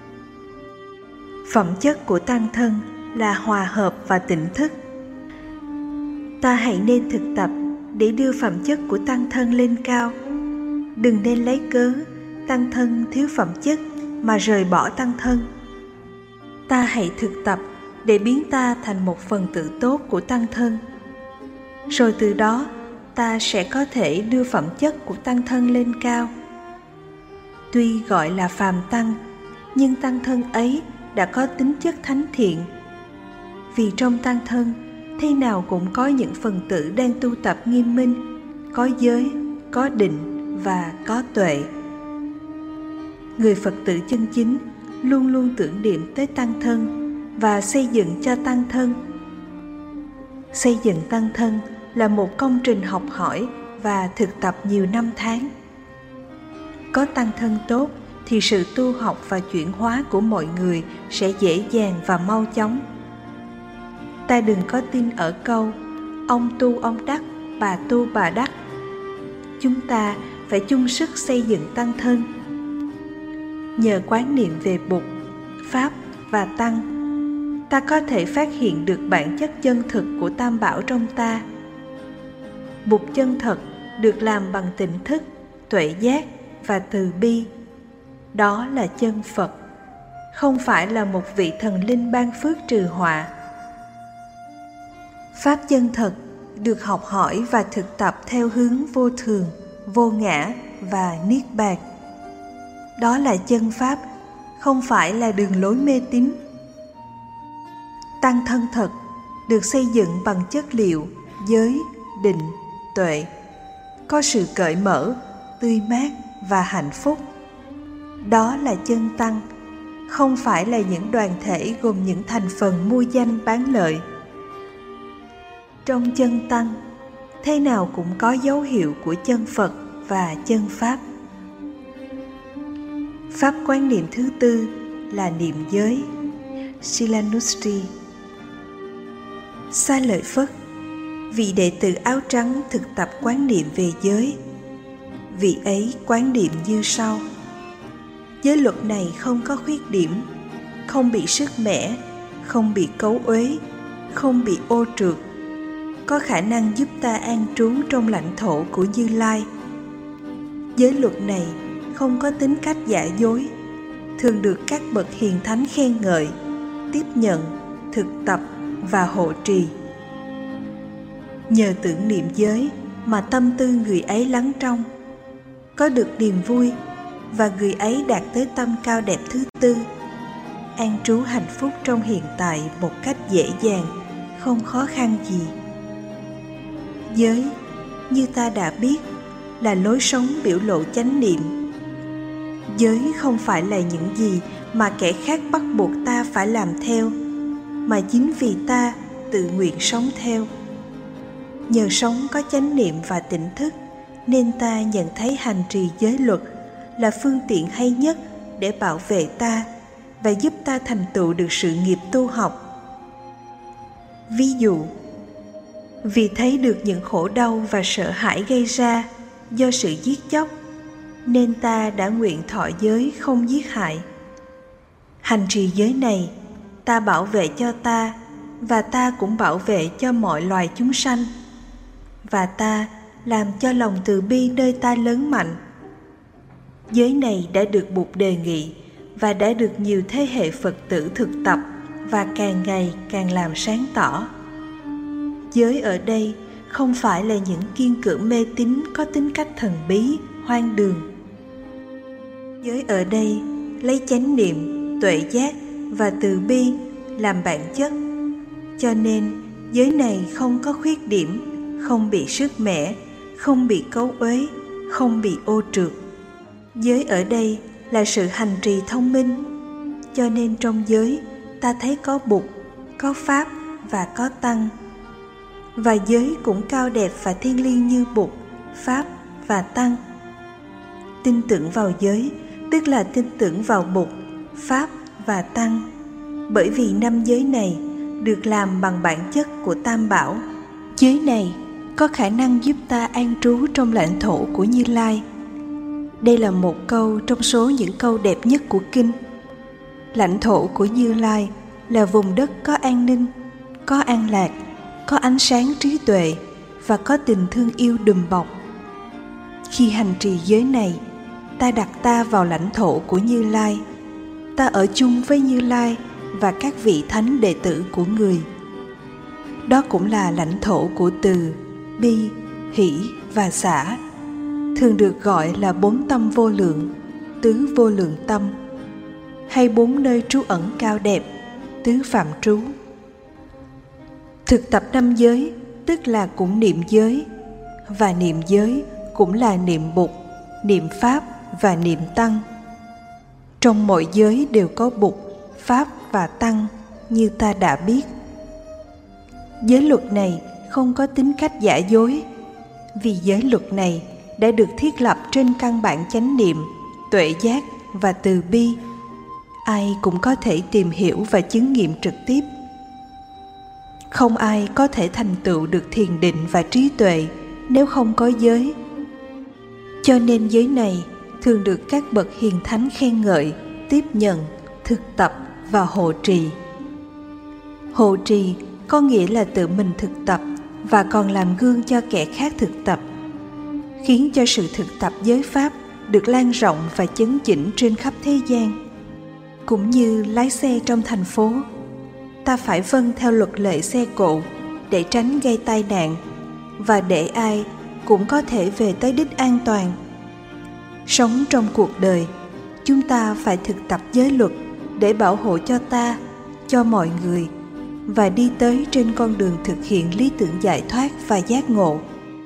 Phẩm chất của tăng thân là hòa hợp và tỉnh thức. Ta hãy nên thực tập để đưa phẩm chất của tăng thân lên cao. Đừng nên lấy cớ tăng thân thiếu phẩm chất mà rời bỏ tăng thân. Ta hãy thực tập để biến ta thành một phần tử tốt của tăng thân. Rồi từ đó ta sẽ có thể đưa phẩm chất của tăng thân lên cao. Tuy gọi là phàm tăng, nhưng tăng thân ấy đã có tính chất thánh thiện. Vì trong tăng thân, thế nào cũng có những phần tử đang tu tập nghiêm minh, có giới, có định và có tuệ. Người Phật tử chân chính luôn luôn tưởng niệm tới tăng thân và xây dựng cho tăng thân. Xây dựng tăng thân là một công trình học hỏi và thực tập nhiều năm tháng. Có tăng thân tốt thì sự tu học và chuyển hóa của mọi người sẽ dễ dàng và mau chóng. Ta đừng có tin ở câu ông tu ông đắc, bà tu bà đắc. Chúng ta phải chung sức xây dựng tăng thân. Nhờ quán niệm về Bụt, Pháp và Tăng, ta có thể phát hiện được bản chất chân thực của Tam Bảo trong ta. Bụt chân thật được làm bằng tỉnh thức, tuệ giác và từ bi. Đó là chân Phật, không phải là một vị thần linh ban phước trừ họa. Pháp chân thật được học hỏi và thực tập theo hướng vô thường, vô ngã và niết bàn. Đó là chân Pháp, không phải là đường lối mê tín. Tăng thân thật được xây dựng bằng chất liệu giới, định, tuệ, có sự cởi mở, tươi mát và hạnh phúc. Đó là chân Tăng, không phải là những đoàn thể gồm những thành phần mua danh bán lợi. Trong chân Tăng, thế nào cũng có dấu hiệu của chân Phật và chân Pháp. Pháp quán niệm thứ tư là niệm giới, Silanusti. Xa lợi Phất, vị đệ tử áo trắng thực tập quán niệm về giới. Vị ấy quán niệm như sau: giới luật này không có khuyết điểm, không bị sứt mẻ, không bị cấu uế, không bị ô trượt, có khả năng giúp ta an trú trong lãnh thổ của Như Lai. Giới luật này không có tính cách giả dối, thường được các bậc hiền thánh khen ngợi, tiếp nhận, thực tập và hộ trì. Nhờ tưởng niệm giới mà tâm tư người ấy lắng trong, có được niềm vui, và người ấy đạt tới tâm cao đẹp thứ tư, an trú hạnh phúc trong hiện tại một cách dễ dàng, không khó khăn gì. Giới, như ta đã biết, là lối sống biểu lộ chánh niệm. Giới không phải là những gì mà kẻ khác bắt buộc ta phải làm theo, mà chính vì ta tự nguyện sống theo. Nhờ sống có chánh niệm và tỉnh thức nên ta nhận thấy hành trì giới luật là phương tiện hay nhất để bảo vệ ta và giúp ta thành tựu được sự nghiệp tu học. Ví dụ, vì thấy được những khổ đau và sợ hãi gây ra do sự giết chóc, nên ta đã nguyện thọ giới không giết hại. Hành trì giới này, ta bảo vệ cho ta và ta cũng bảo vệ cho mọi loài chúng sanh, và ta làm cho lòng từ bi nơi ta lớn mạnh. Giới này đã được Bụt đề nghị và đã được nhiều thế hệ Phật tử thực tập và càng ngày càng làm sáng tỏ. Giới ở đây không phải là những kiêng cưỡng mê tín có tính cách thần bí, hoang đường. Giới ở đây lấy chánh niệm, tuệ giác và từ bi làm bản chất, cho nên giới này không có khuyết điểm, không bị sứt mẻ, không bị cấu uế, không bị ô trượt. Giới ở đây là sự hành trì thông minh, cho nên trong giới ta thấy có Bụt, có Pháp và có Tăng. Và giới cũng cao đẹp và thiêng liêng như Bụt, Pháp và Tăng. Tin tưởng vào giới tức là tin tưởng vào Bụt, Pháp và Tăng, bởi vì năm giới này được làm bằng bản chất của Tam Bảo. Giới này có khả năng giúp ta an trú trong lãnh thổ của Như Lai. Đây là một câu trong số những câu đẹp nhất của kinh. Lãnh thổ của Như Lai là vùng đất có an ninh, có an lạc, có ánh sáng trí tuệ và có tình thương yêu đùm bọc. Khi hành trì giới này, ta đặt ta vào lãnh thổ của Như Lai. Ta ở chung với Như Lai và các vị thánh đệ tử của người. Đó cũng là lãnh thổ của từ, bi, hỷ và xả, thường được gọi là bốn tâm vô lượng, tứ vô lượng tâm, hay bốn nơi trú ẩn cao đẹp, tứ phạm trú. Thực tập năm giới tức là cũng niệm giới, và niệm giới cũng là niệm Bụt, niệm Pháp và niệm Tăng. Trong mỗi giới đều có Bụt, Pháp và Tăng như ta đã biết. Giới luật này không có tính cách giả dối, vì giới luật này đã được thiết lập trên căn bản chánh niệm, tuệ giác và từ bi. Ai cũng có thể tìm hiểu và chứng nghiệm trực tiếp. Không ai có thể thành tựu được thiền định và trí tuệ nếu không có giới. Cho nên giới này thường được các bậc hiền thánh khen ngợi, tiếp nhận, thực tập và hộ trì. Hộ trì có nghĩa là tự mình thực tập và còn làm gương cho kẻ khác thực tập, khiến cho sự thực tập giới pháp được lan rộng và chấn chỉnh trên khắp thế gian. Cũng như lái xe trong thành phố, ta phải vâng theo luật lệ xe cộ để tránh gây tai nạn và để ai cũng có thể về tới đích an toàn. Sống trong cuộc đời, chúng ta phải thực tập giới luật để bảo hộ cho ta, cho mọi người và đi tới trên con đường thực hiện lý tưởng giải thoát và giác ngộ.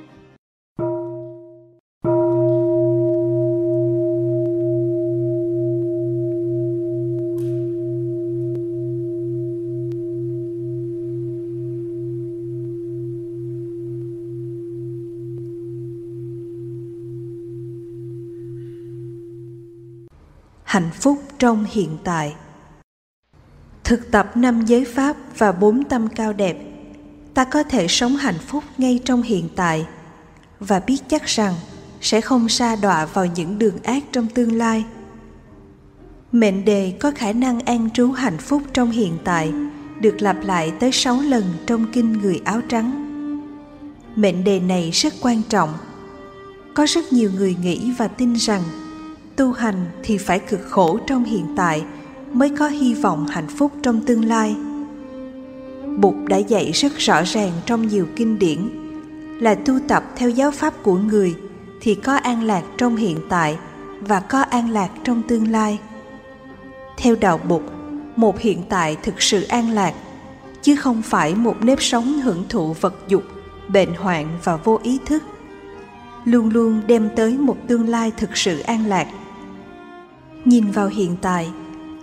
Hạnh phúc trong hiện tại. Thực tập năm giới pháp và bốn tâm cao đẹp, ta có thể sống hạnh phúc ngay trong hiện tại và biết chắc rằng sẽ không sa đọa vào những đường ác trong tương lai. Mệnh đề có khả năng an trú hạnh phúc trong hiện tại được lặp lại tới sáu lần trong kinh Người áo trắng. Mệnh đề này rất quan trọng. Có rất nhiều người nghĩ và tin rằng tu hành thì phải cực khổ trong hiện tại mới có hy vọng hạnh phúc trong tương lai. Bụt đã dạy rất rõ ràng trong nhiều kinh điển là tu tập theo giáo pháp của người thì có an lạc trong hiện tại và có an lạc trong tương lai. Theo đạo Bụt, một hiện tại thực sự an lạc, chứ không phải một nếp sống hưởng thụ vật dục, bệnh hoạn và vô ý thức, luôn luôn đem tới một tương lai thực sự an lạc. Nhìn vào hiện tại,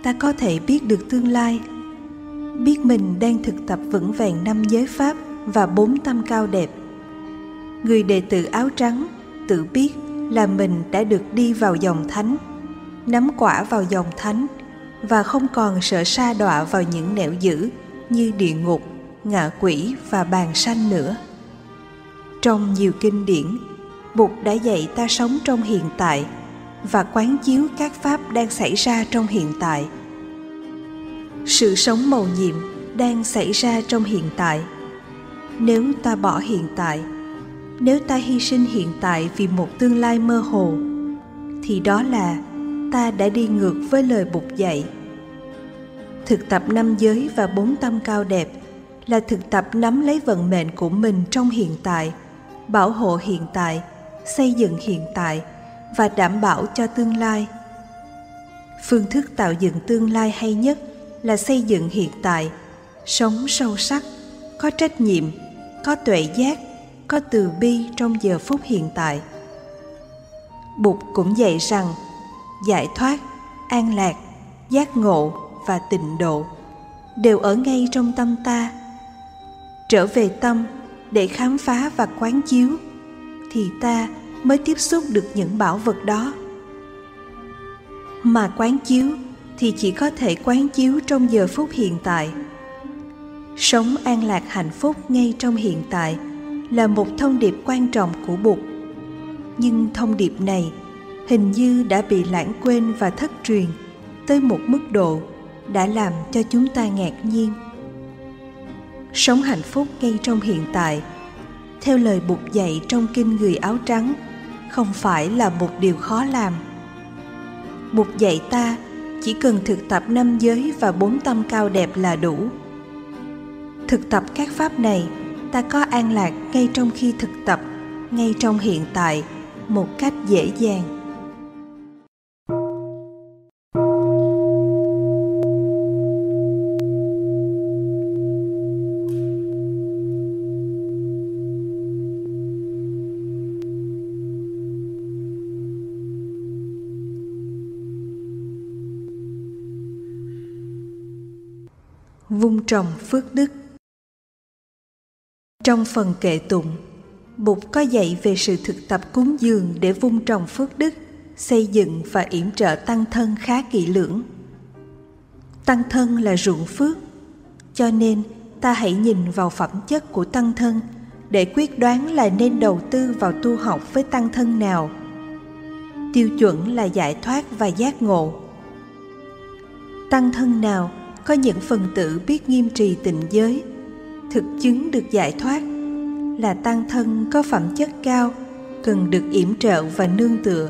ta có thể biết được tương lai, biết mình đang thực tập vững vàng năm giới pháp và bốn tâm cao đẹp. Người đệ tử áo trắng tự biết là mình đã được đi vào dòng thánh, nắm quả vào dòng thánh và không còn sợ sa đọa vào những nẻo dữ như địa ngục, ngạ quỷ và bàn sanh nữa. Trong nhiều kinh điển, Bụt đã dạy ta sống trong hiện tại và quán chiếu các pháp đang xảy ra trong hiện tại. Sự sống mầu nhiệm đang xảy ra trong hiện tại. Nếu ta bỏ hiện tại, nếu ta hy sinh hiện tại vì một tương lai mơ hồ, thì đó là ta đã đi ngược với lời Bụt dạy. Thực tập năm giới và bốn tâm cao đẹp là thực tập nắm lấy vận mệnh của mình trong hiện tại, bảo hộ hiện tại, xây dựng hiện tại và đảm bảo cho tương lai. Phương thức tạo dựng tương lai hay nhất là xây dựng hiện tại, sống sâu sắc, có trách nhiệm, có tuệ giác, có từ bi trong giờ phút hiện tại. Bụt cũng dạy rằng giải thoát, an lạc, giác ngộ và tịnh độ đều ở ngay trong tâm ta. Trở về tâm để khám phá và quán chiếu, thì ta mới tiếp xúc được những bảo vật đó. Mà quán chiếu thì chỉ có thể quán chiếu trong giờ phút hiện tại. Sống an lạc hạnh phúc ngay trong hiện tại là một thông điệp quan trọng của Bụt. Nhưng thông điệp này hình như đã bị lãng quên và thất truyền tới một mức độ đã làm cho chúng ta ngạc nhiên. Sống hạnh phúc ngay trong hiện tại, theo lời Bụt dạy trong kinh Người áo trắng, không phải là một điều khó làm. Bụt dạy ta chỉ cần thực tập năm giới và bốn tâm cao đẹp là đủ. Thực tập các pháp này, ta có an lạc ngay trong khi thực tập, ngay trong hiện tại, một cách dễ dàng. Vun trồng phước đức. Trong phần kệ tụng, Bụt có dạy về sự thực tập cúng dường để vun trồng phước đức, xây dựng và yểm trợ tăng thân khá kỹ lưỡng. Tăng thân là ruộng phước, cho nên ta hãy nhìn vào phẩm chất của tăng thân để quyết đoán là nên đầu tư vào tu học với tăng thân nào. Tiêu chuẩn là giải thoát và giác ngộ. Tăng thân nào có những phần tử biết nghiêm trì tịnh giới, thực chứng được giải thoát, là tăng thân có phẩm chất cao, cần được yểm trợ và nương tựa.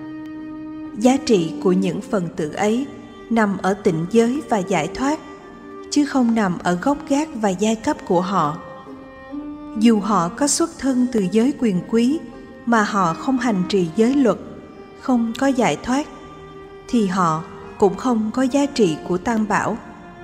Giá trị của những phần tử ấy nằm ở tịnh giới và giải thoát, chứ không nằm ở gốc gác và giai cấp của họ. Dù họ có xuất thân từ giới quyền quý mà họ không hành trì giới luật, không có giải thoát, thì họ cũng không có giá trị của tam bảo.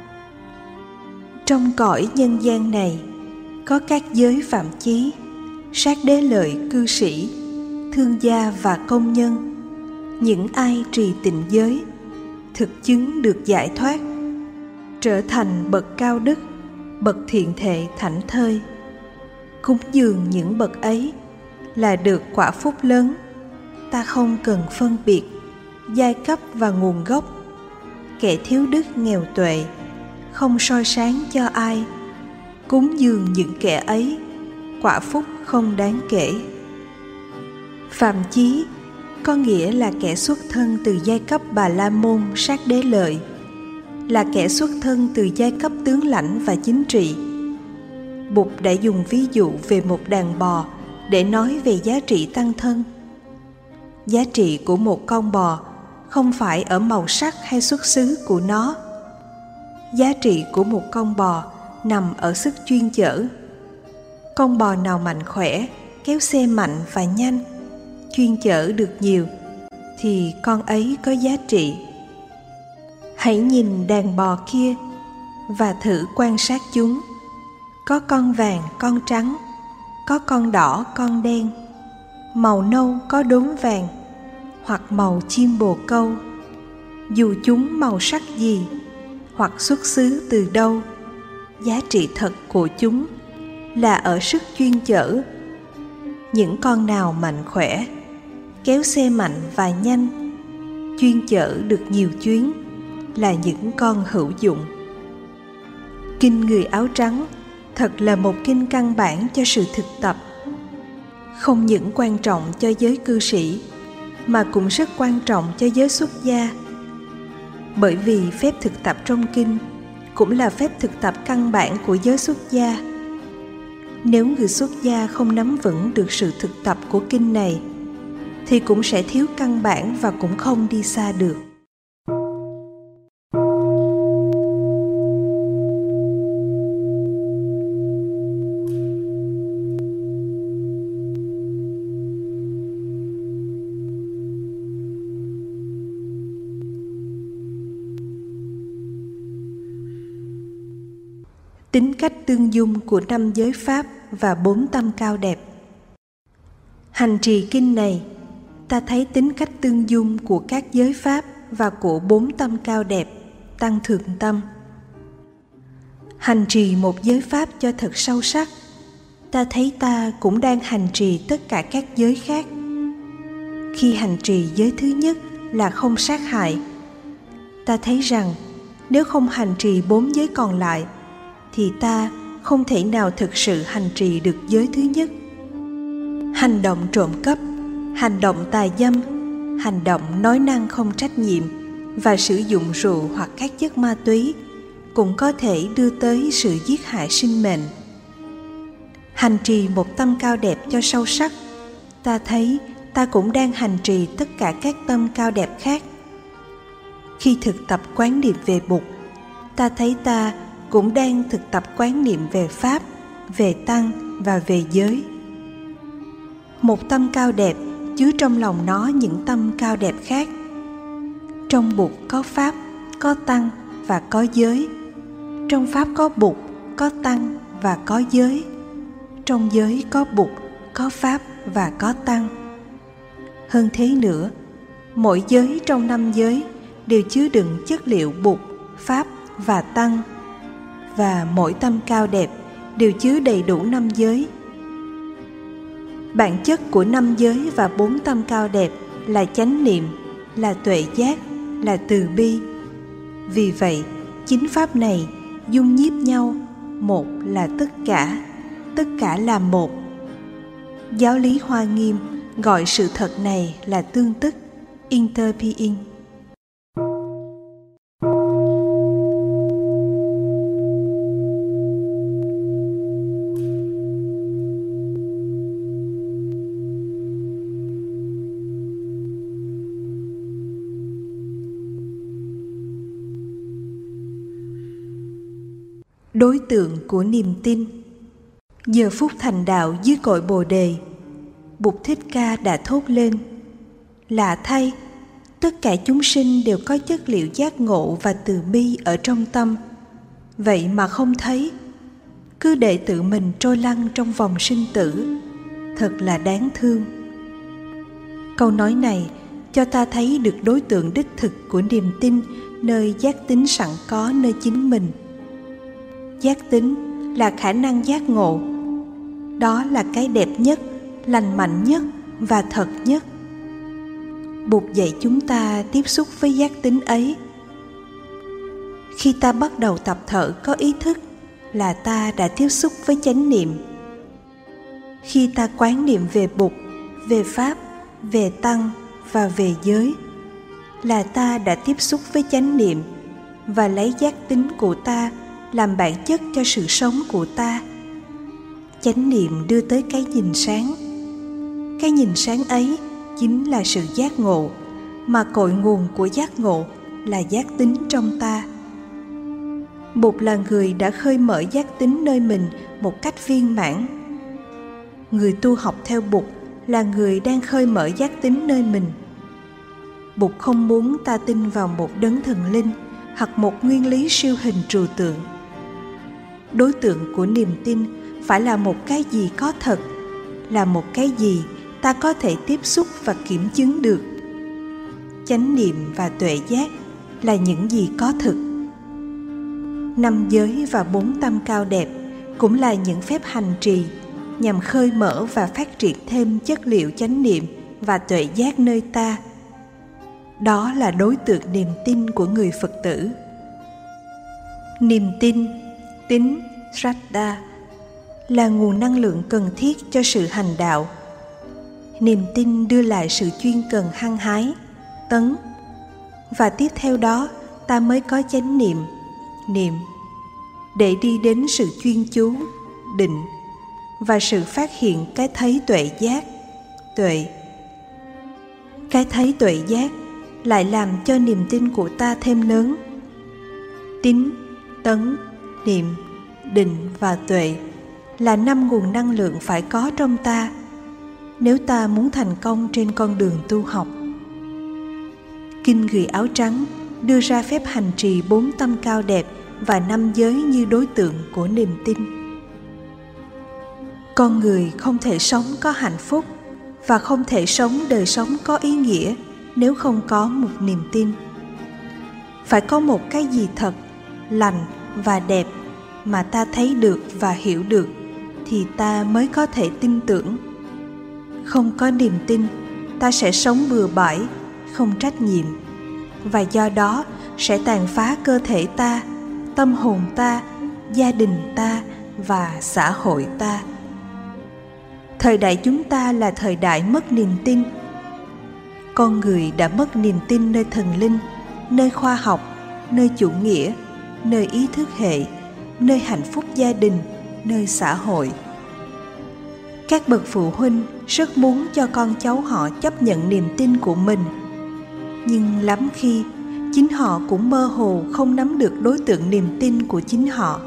Trong cõi nhân gian này, có các giới phạm chí, sát đế lợi cư sĩ, thương gia và công nhân. Những ai trì tịnh giới, thực chứng được giải thoát, trở thành bậc cao đức, bậc thiện thệ thảnh thơi. Cúng dường những bậc ấy là được quả phúc lớn. Ta không cần phân biệt giai cấp và nguồn gốc, kẻ thiếu đức nghèo tuệ, không soi sáng cho ai. Cúng dường những kẻ ấy, quả phúc không đáng kể. Phạm chí có nghĩa là kẻ xuất thân từ giai cấp Bà La Môn sát đế lợi, là kẻ xuất thân từ giai cấp tướng lãnh và chính trị. Bụt đã dùng ví dụ về một đàn bò để nói về giá trị tăng thân. Giá trị của một con bò không phải ở màu sắc hay xuất xứ của nó. Giá trị của một con bò nằm ở sức chuyên chở. Con bò nào mạnh khỏe, kéo xe mạnh và nhanh, chuyên chở được nhiều, thì con ấy có giá trị. Hãy nhìn đàn bò kia và thử quan sát chúng. Có con vàng, con trắng, có con đỏ, con đen, màu nâu có đốm vàng, hoặc màu chim bồ câu. dù chúng màu sắc gì hoặc xuất xứ từ đâu. Giá trị thật của chúng là ở sức chuyên chở. Những con nào mạnh khỏe, kéo xe mạnh và nhanh, chuyên chở được nhiều chuyến, là những con hữu dụng. Kinh Người áo trắng thật là một kinh căn bản cho sự thực tập, không những quan trọng cho giới cư sĩ mà cũng rất quan trọng cho giới xuất gia. Bởi vì phép thực tập trong kinh cũng là phép thực tập căn bản của giới xuất gia. Nếu người xuất gia không nắm vững được sự thực tập của kinh này thì cũng sẽ thiếu căn bản và cũng không đi xa được. Tính cách tương dung của năm giới pháp và bốn tâm cao đẹp. Hành trì kinh này, ta thấy tính cách tương dung của các giới pháp và của bốn tâm cao đẹp, tăng thượng tâm. Hành trì một giới pháp cho thật sâu sắc, ta thấy ta cũng đang hành trì tất cả các giới khác. Khi hành trì giới thứ nhất là không sát hại, ta thấy rằng nếu không hành trì bốn giới còn lại thì ta không thể nào thực sự hành trì được giới thứ nhất. Hành động trộm cắp, hành động tà dâm, hành động nói năng không trách nhiệm và sử dụng rượu hoặc các chất ma túy cũng có thể đưa tới sự giết hại sinh mệnh. Hành trì một tâm cao đẹp cho sâu sắc, ta thấy ta cũng đang hành trì tất cả các tâm cao đẹp khác. Khi thực tập quán niệm về Bụt, ta thấy ta cũng đang thực tập quán niệm về Pháp, về Tăng và về giới. Một tâm cao đẹp chứa trong lòng nó những tâm cao đẹp khác. Trong Bụt có Pháp, có Tăng và có giới. Trong Pháp có Bụt, có Tăng và có giới. Trong giới có Bụt, có Pháp và có Tăng. Hơn thế nữa, mỗi giới trong năm giới đều chứa đựng chất liệu Bụt, Pháp và Tăng. Và mỗi tâm cao đẹp đều chứa đầy đủ năm giới. Bản chất của năm giới và bốn tâm cao đẹp là chánh niệm, là tuệ giác, là từ bi. Vì vậy, chính pháp này dung nhiếp nhau, một là tất cả, tất cả là một. Giáo lý Hoa Nghiêm gọi sự thật này là tương tức, interbeing. Đối tượng của niềm tin. Giờ phút thành đạo dưới cội Bồ Đề, Bụt Thích Ca đã thốt lên: lạ thay, tất cả chúng sinh đều có chất liệu giác ngộ và từ bi ở trong tâm, vậy mà không thấy, cứ để tự mình trôi lăn trong vòng sinh tử, thật là đáng thương. Câu nói này cho ta thấy được đối tượng đích thực của niềm tin nơi giác tính sẵn có nơi chính mình. Giác tính là khả năng giác ngộ. Đó là cái đẹp nhất, lành mạnh nhất và thật nhất. Bụt dạy chúng ta tiếp xúc với giác tính ấy. Khi ta bắt đầu tập thở có ý thức là ta đã tiếp xúc với chánh niệm. Khi ta quán niệm về Bụt, về Pháp, về Tăng và về giới là ta đã tiếp xúc với chánh niệm và lấy giác tính của ta làm bản chất cho sự sống của ta. Chánh niệm đưa tới cái nhìn sáng. Cái nhìn sáng ấy chính là sự giác ngộ, mà cội nguồn của giác ngộ là giác tính trong ta. Bụt là người đã khơi mở giác tính nơi mình một cách viên mãn. Người tu học theo Bụt là người đang khơi mở giác tính nơi mình. Bụt không muốn ta tin vào một đấng thần linh hoặc một nguyên lý siêu hình trừu tượng. Đối tượng của niềm tin phải là một cái gì có thật, là một cái gì ta có thể tiếp xúc và kiểm chứng được. Chánh niệm và tuệ giác là những gì có thực. Năm giới và bốn tâm cao đẹp cũng là những phép hành trì nhằm khơi mở và phát triển thêm chất liệu chánh niệm và tuệ giác nơi ta. Đó là đối tượng niềm tin của người Phật tử. Niềm tin, tín, Shraddha là nguồn năng lượng cần thiết cho sự hành đạo. Niềm tin đưa lại sự chuyên cần hăng hái, tấn, và tiếp theo đó ta mới có chánh niệm, niệm, để đi đến sự chuyên chú, định, và sự phát hiện cái thấy tuệ giác, tuệ. Cái thấy tuệ giác lại làm cho niềm tin của ta thêm lớn. Tín, tấn, niệm, định và tuệ là năm nguồn năng lượng phải có trong ta nếu ta muốn thành công trên con đường tu học. Kinh Người Áo Trắng đưa ra phép hành trì bốn tâm cao đẹp và năm giới như đối tượng của niềm tin. Con người không thể sống có hạnh phúc và không thể sống đời sống có ý nghĩa nếu không có một niềm tin. Phải có một cái gì thật, lành và đẹp mà ta thấy được và hiểu được thì ta mới có thể tin tưởng. Không có niềm tin, ta sẽ sống bừa bãi, không trách nhiệm, và do đó sẽ tàn phá cơ thể ta, tâm hồn ta, gia đình ta và xã hội ta. Thời đại chúng ta là thời đại mất niềm tin. Con người đã mất niềm tin nơi thần linh, nơi khoa học, nơi chủ nghĩa, nơi ý thức hệ, nơi hạnh phúc gia đình, nơi xã hội. Các bậc phụ huynh rất muốn cho con cháu họ chấp nhận niềm tin của mình, nhưng lắm khi chính họ cũng mơ hồ không nắm được đối tượng niềm tin của chính họ.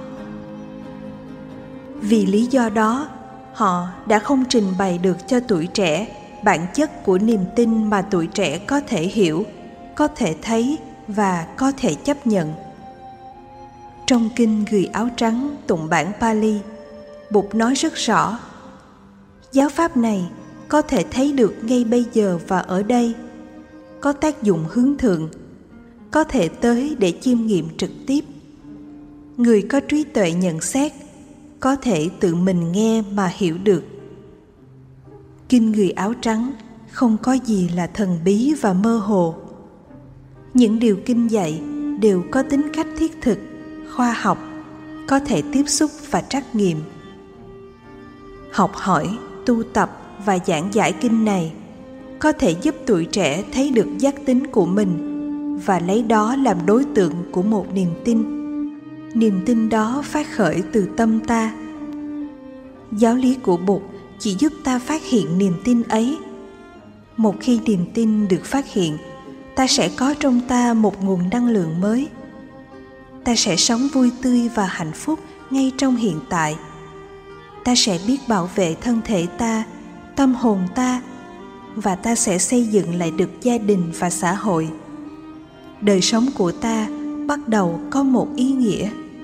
Vì lý do đó, họ đã không trình bày được cho tuổi trẻ bản chất của niềm tin mà tuổi trẻ có thể hiểu, có thể thấy và có thể chấp nhận. Trong kinh Người Áo Trắng tụng bản Pali, Bụt nói rất rõ: giáo pháp này có thể thấy được ngay bây giờ và ở đây, có tác dụng hướng thượng, có thể tới để chiêm nghiệm trực tiếp. Người có trí tuệ nhận xét có thể tự mình nghe mà hiểu được. Kinh Người Áo Trắng không có gì là thần bí và mơ hồ. Những điều kinh dạy đều có tính cách thiết thực, khoa học, có thể tiếp xúc và trắc nghiệm. Học hỏi, tu tập và giảng giải kinh này có thể giúp tuổi trẻ thấy được giác tính của mình và lấy đó làm đối tượng của một niềm tin. Niềm tin đó phát khởi từ tâm ta. Giáo lý của Bụt chỉ giúp ta phát hiện niềm tin ấy. Một khi niềm tin được phát hiện, ta sẽ có trong ta một nguồn năng lượng mới. Ta sẽ sống vui tươi và hạnh phúc ngay trong hiện tại. Ta sẽ biết bảo vệ thân thể ta, tâm hồn ta, và ta sẽ xây dựng lại được gia đình và xã hội. Đời sống của ta bắt đầu có một ý nghĩa.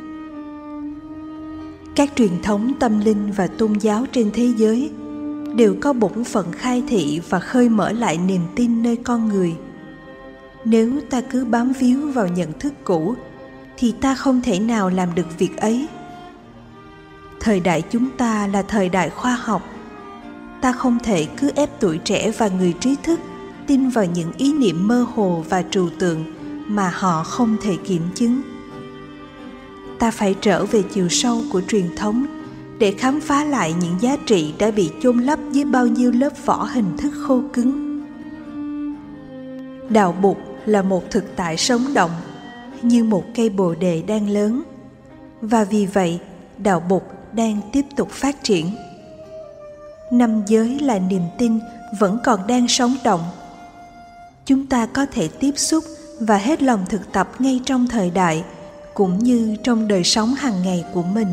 Các truyền thống tâm linh và tôn giáo trên thế giới đều có bổn phận khai thị và khơi mở lại niềm tin nơi con người. Nếu ta cứ bám víu vào nhận thức cũ thì ta không thể nào làm được việc ấy. Thời đại chúng ta là thời đại khoa học. Ta không thể cứ ép tuổi trẻ và người trí thức tin vào những ý niệm mơ hồ và trừu tượng mà họ không thể kiểm chứng. Ta phải trở về chiều sâu của truyền thống để khám phá lại những giá trị đã bị chôn lấp dưới bao nhiêu lớp vỏ hình thức khô cứng. Đạo Bụt là một thực tại sống động, như một cây bồ đề đang lớn, và vì vậy đạo Bụt đang tiếp tục phát triển. Năm giới là niềm tin vẫn còn đang sống động. Chúng ta có thể tiếp xúc và hết lòng thực tập ngay trong thời đại, cũng như trong đời sống hàng ngày của mình.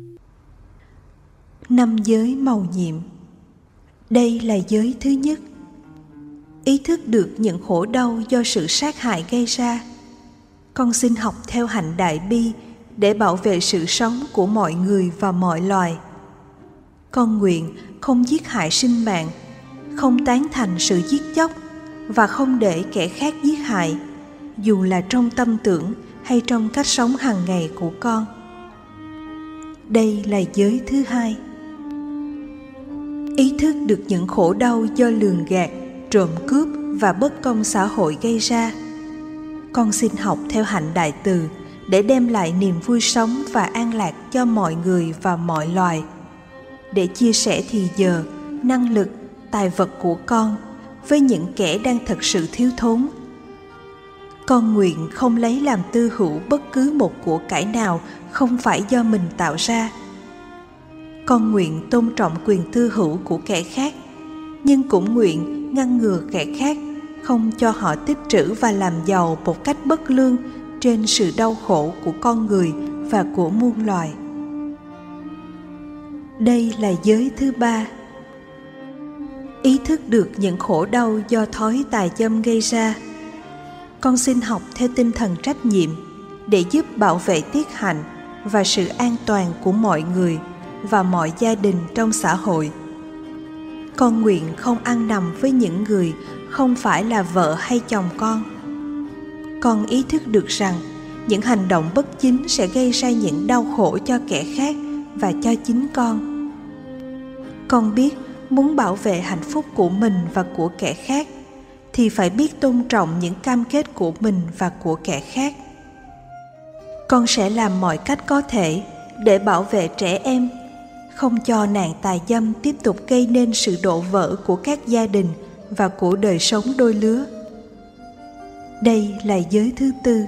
Năm giới mầu nhiệm. Đây là giới thứ nhất, ý thức được những khổ đau do sự sát hại gây ra. Con xin học theo hạnh đại bi để bảo vệ sự sống của mọi người và mọi loài. Con nguyện không giết hại sinh mạng, không tán thành sự giết chóc và không để kẻ khác giết hại, dù là trong tâm tưởng hay trong cách sống hàng ngày của con. Đây là giới thứ hai. Ý thức được những khổ đau do lường gạt, trộm cướp và bất công xã hội gây ra. Con xin học theo hạnh đại từ để đem lại niềm vui sống và an lạc cho mọi người và mọi loài, để chia sẻ thì giờ, năng lực, tài vật của con với những kẻ đang thật sự thiếu thốn. Con nguyện không lấy làm tư hữu bất cứ một của cải nào không phải do mình tạo ra. Con nguyện tôn trọng quyền tư hữu của kẻ khác, nhưng cũng nguyện ngăn ngừa kẻ khác không cho họ tích trữ và làm giàu một cách bất lương trên sự đau khổ của con người và của muôn loài. Đây là giới thứ ba. Ý thức được những khổ đau do thói tà dâm gây ra. Con xin học theo tinh thần trách nhiệm để giúp bảo vệ tiết hạnh và sự an toàn của mọi người và mọi gia đình trong xã hội. Con nguyện không ăn nằm với những người không phải là vợ hay chồng con. Con ý thức được rằng những hành động bất chính sẽ gây ra những đau khổ cho kẻ khác và cho chính con. Con biết muốn bảo vệ hạnh phúc của mình và của kẻ khác thì phải biết tôn trọng những cam kết của mình và của kẻ khác. Con sẽ làm mọi cách có thể để bảo vệ trẻ em, không cho nạn tà dâm tiếp tục gây nên sự đổ vỡ của các gia đình và của đời sống đôi lứa. Đây là giới thứ tư.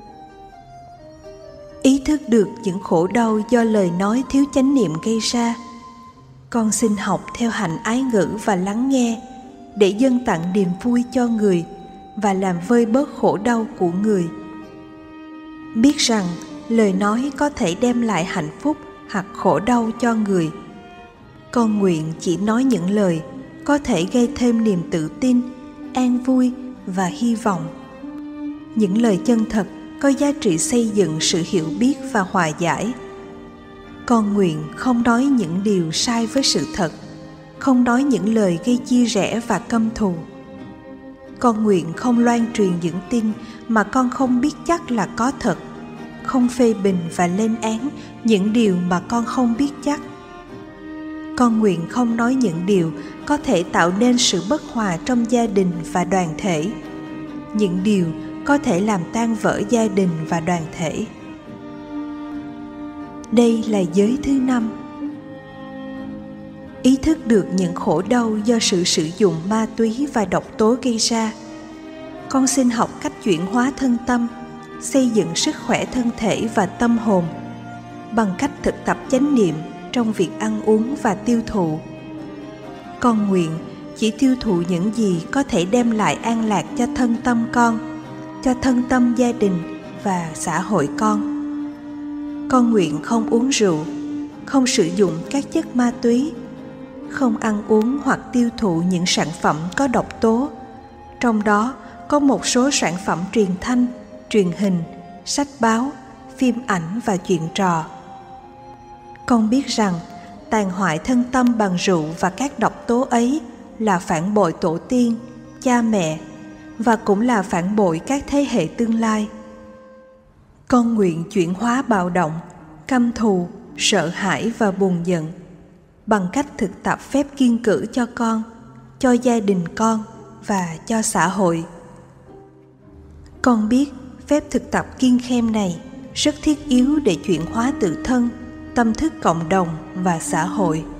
Ý thức được những khổ đau do lời nói thiếu chánh niệm gây ra. Con xin học theo hạnh ái ngữ và lắng nghe để dâng tặng niềm vui cho người và làm vơi bớt khổ đau của người. Biết rằng lời nói có thể đem lại hạnh phúc hoặc khổ đau cho người. Con nguyện chỉ nói những lời có thể gây thêm niềm tự tin, an vui và hy vọng. Những lời chân thật có giá trị xây dựng sự hiểu biết và hòa giải. Con nguyện không nói những điều sai với sự thật, không nói những lời gây chia rẽ và căm thù. Con nguyện không loan truyền những tin mà con không biết chắc là có thật, không phê bình và lên án những điều mà con không biết chắc. Con nguyện không nói những điều có thể tạo nên sự bất hòa trong gia đình và đoàn thể, những điều có thể làm tan vỡ gia đình và đoàn thể. Đây là giới thứ năm. Ý thức được những khổ đau do sự sử dụng ma túy và độc tố gây ra. Con xin học cách chuyển hóa thân tâm, xây dựng sức khỏe thân thể và tâm hồn bằng cách thực tập chánh niệm trong việc ăn uống và tiêu thụ. Con nguyện chỉ tiêu thụ những gì có thể đem lại an lạc cho thân tâm con, cho thân tâm gia đình và xã hội con. Con nguyện không uống rượu, không sử dụng các chất ma túy, không ăn uống hoặc tiêu thụ những sản phẩm có độc tố, trong đó có một số sản phẩm truyền thanh, truyền hình, sách báo, phim ảnh và chuyện trò. Con biết rằng tàn hoại thân tâm bằng rượu và các độc tố ấy là phản bội tổ tiên, cha mẹ và cũng là phản bội các thế hệ tương lai. Con nguyện chuyển hóa bạo động, căm thù, sợ hãi và buồn giận bằng cách thực tập phép kiêng cữ cho con, cho gia đình con và cho xã hội. Con biết phép thực tập kiêng khem này rất thiết yếu để chuyển hóa tự thân, tâm thức cộng đồng và xã hội.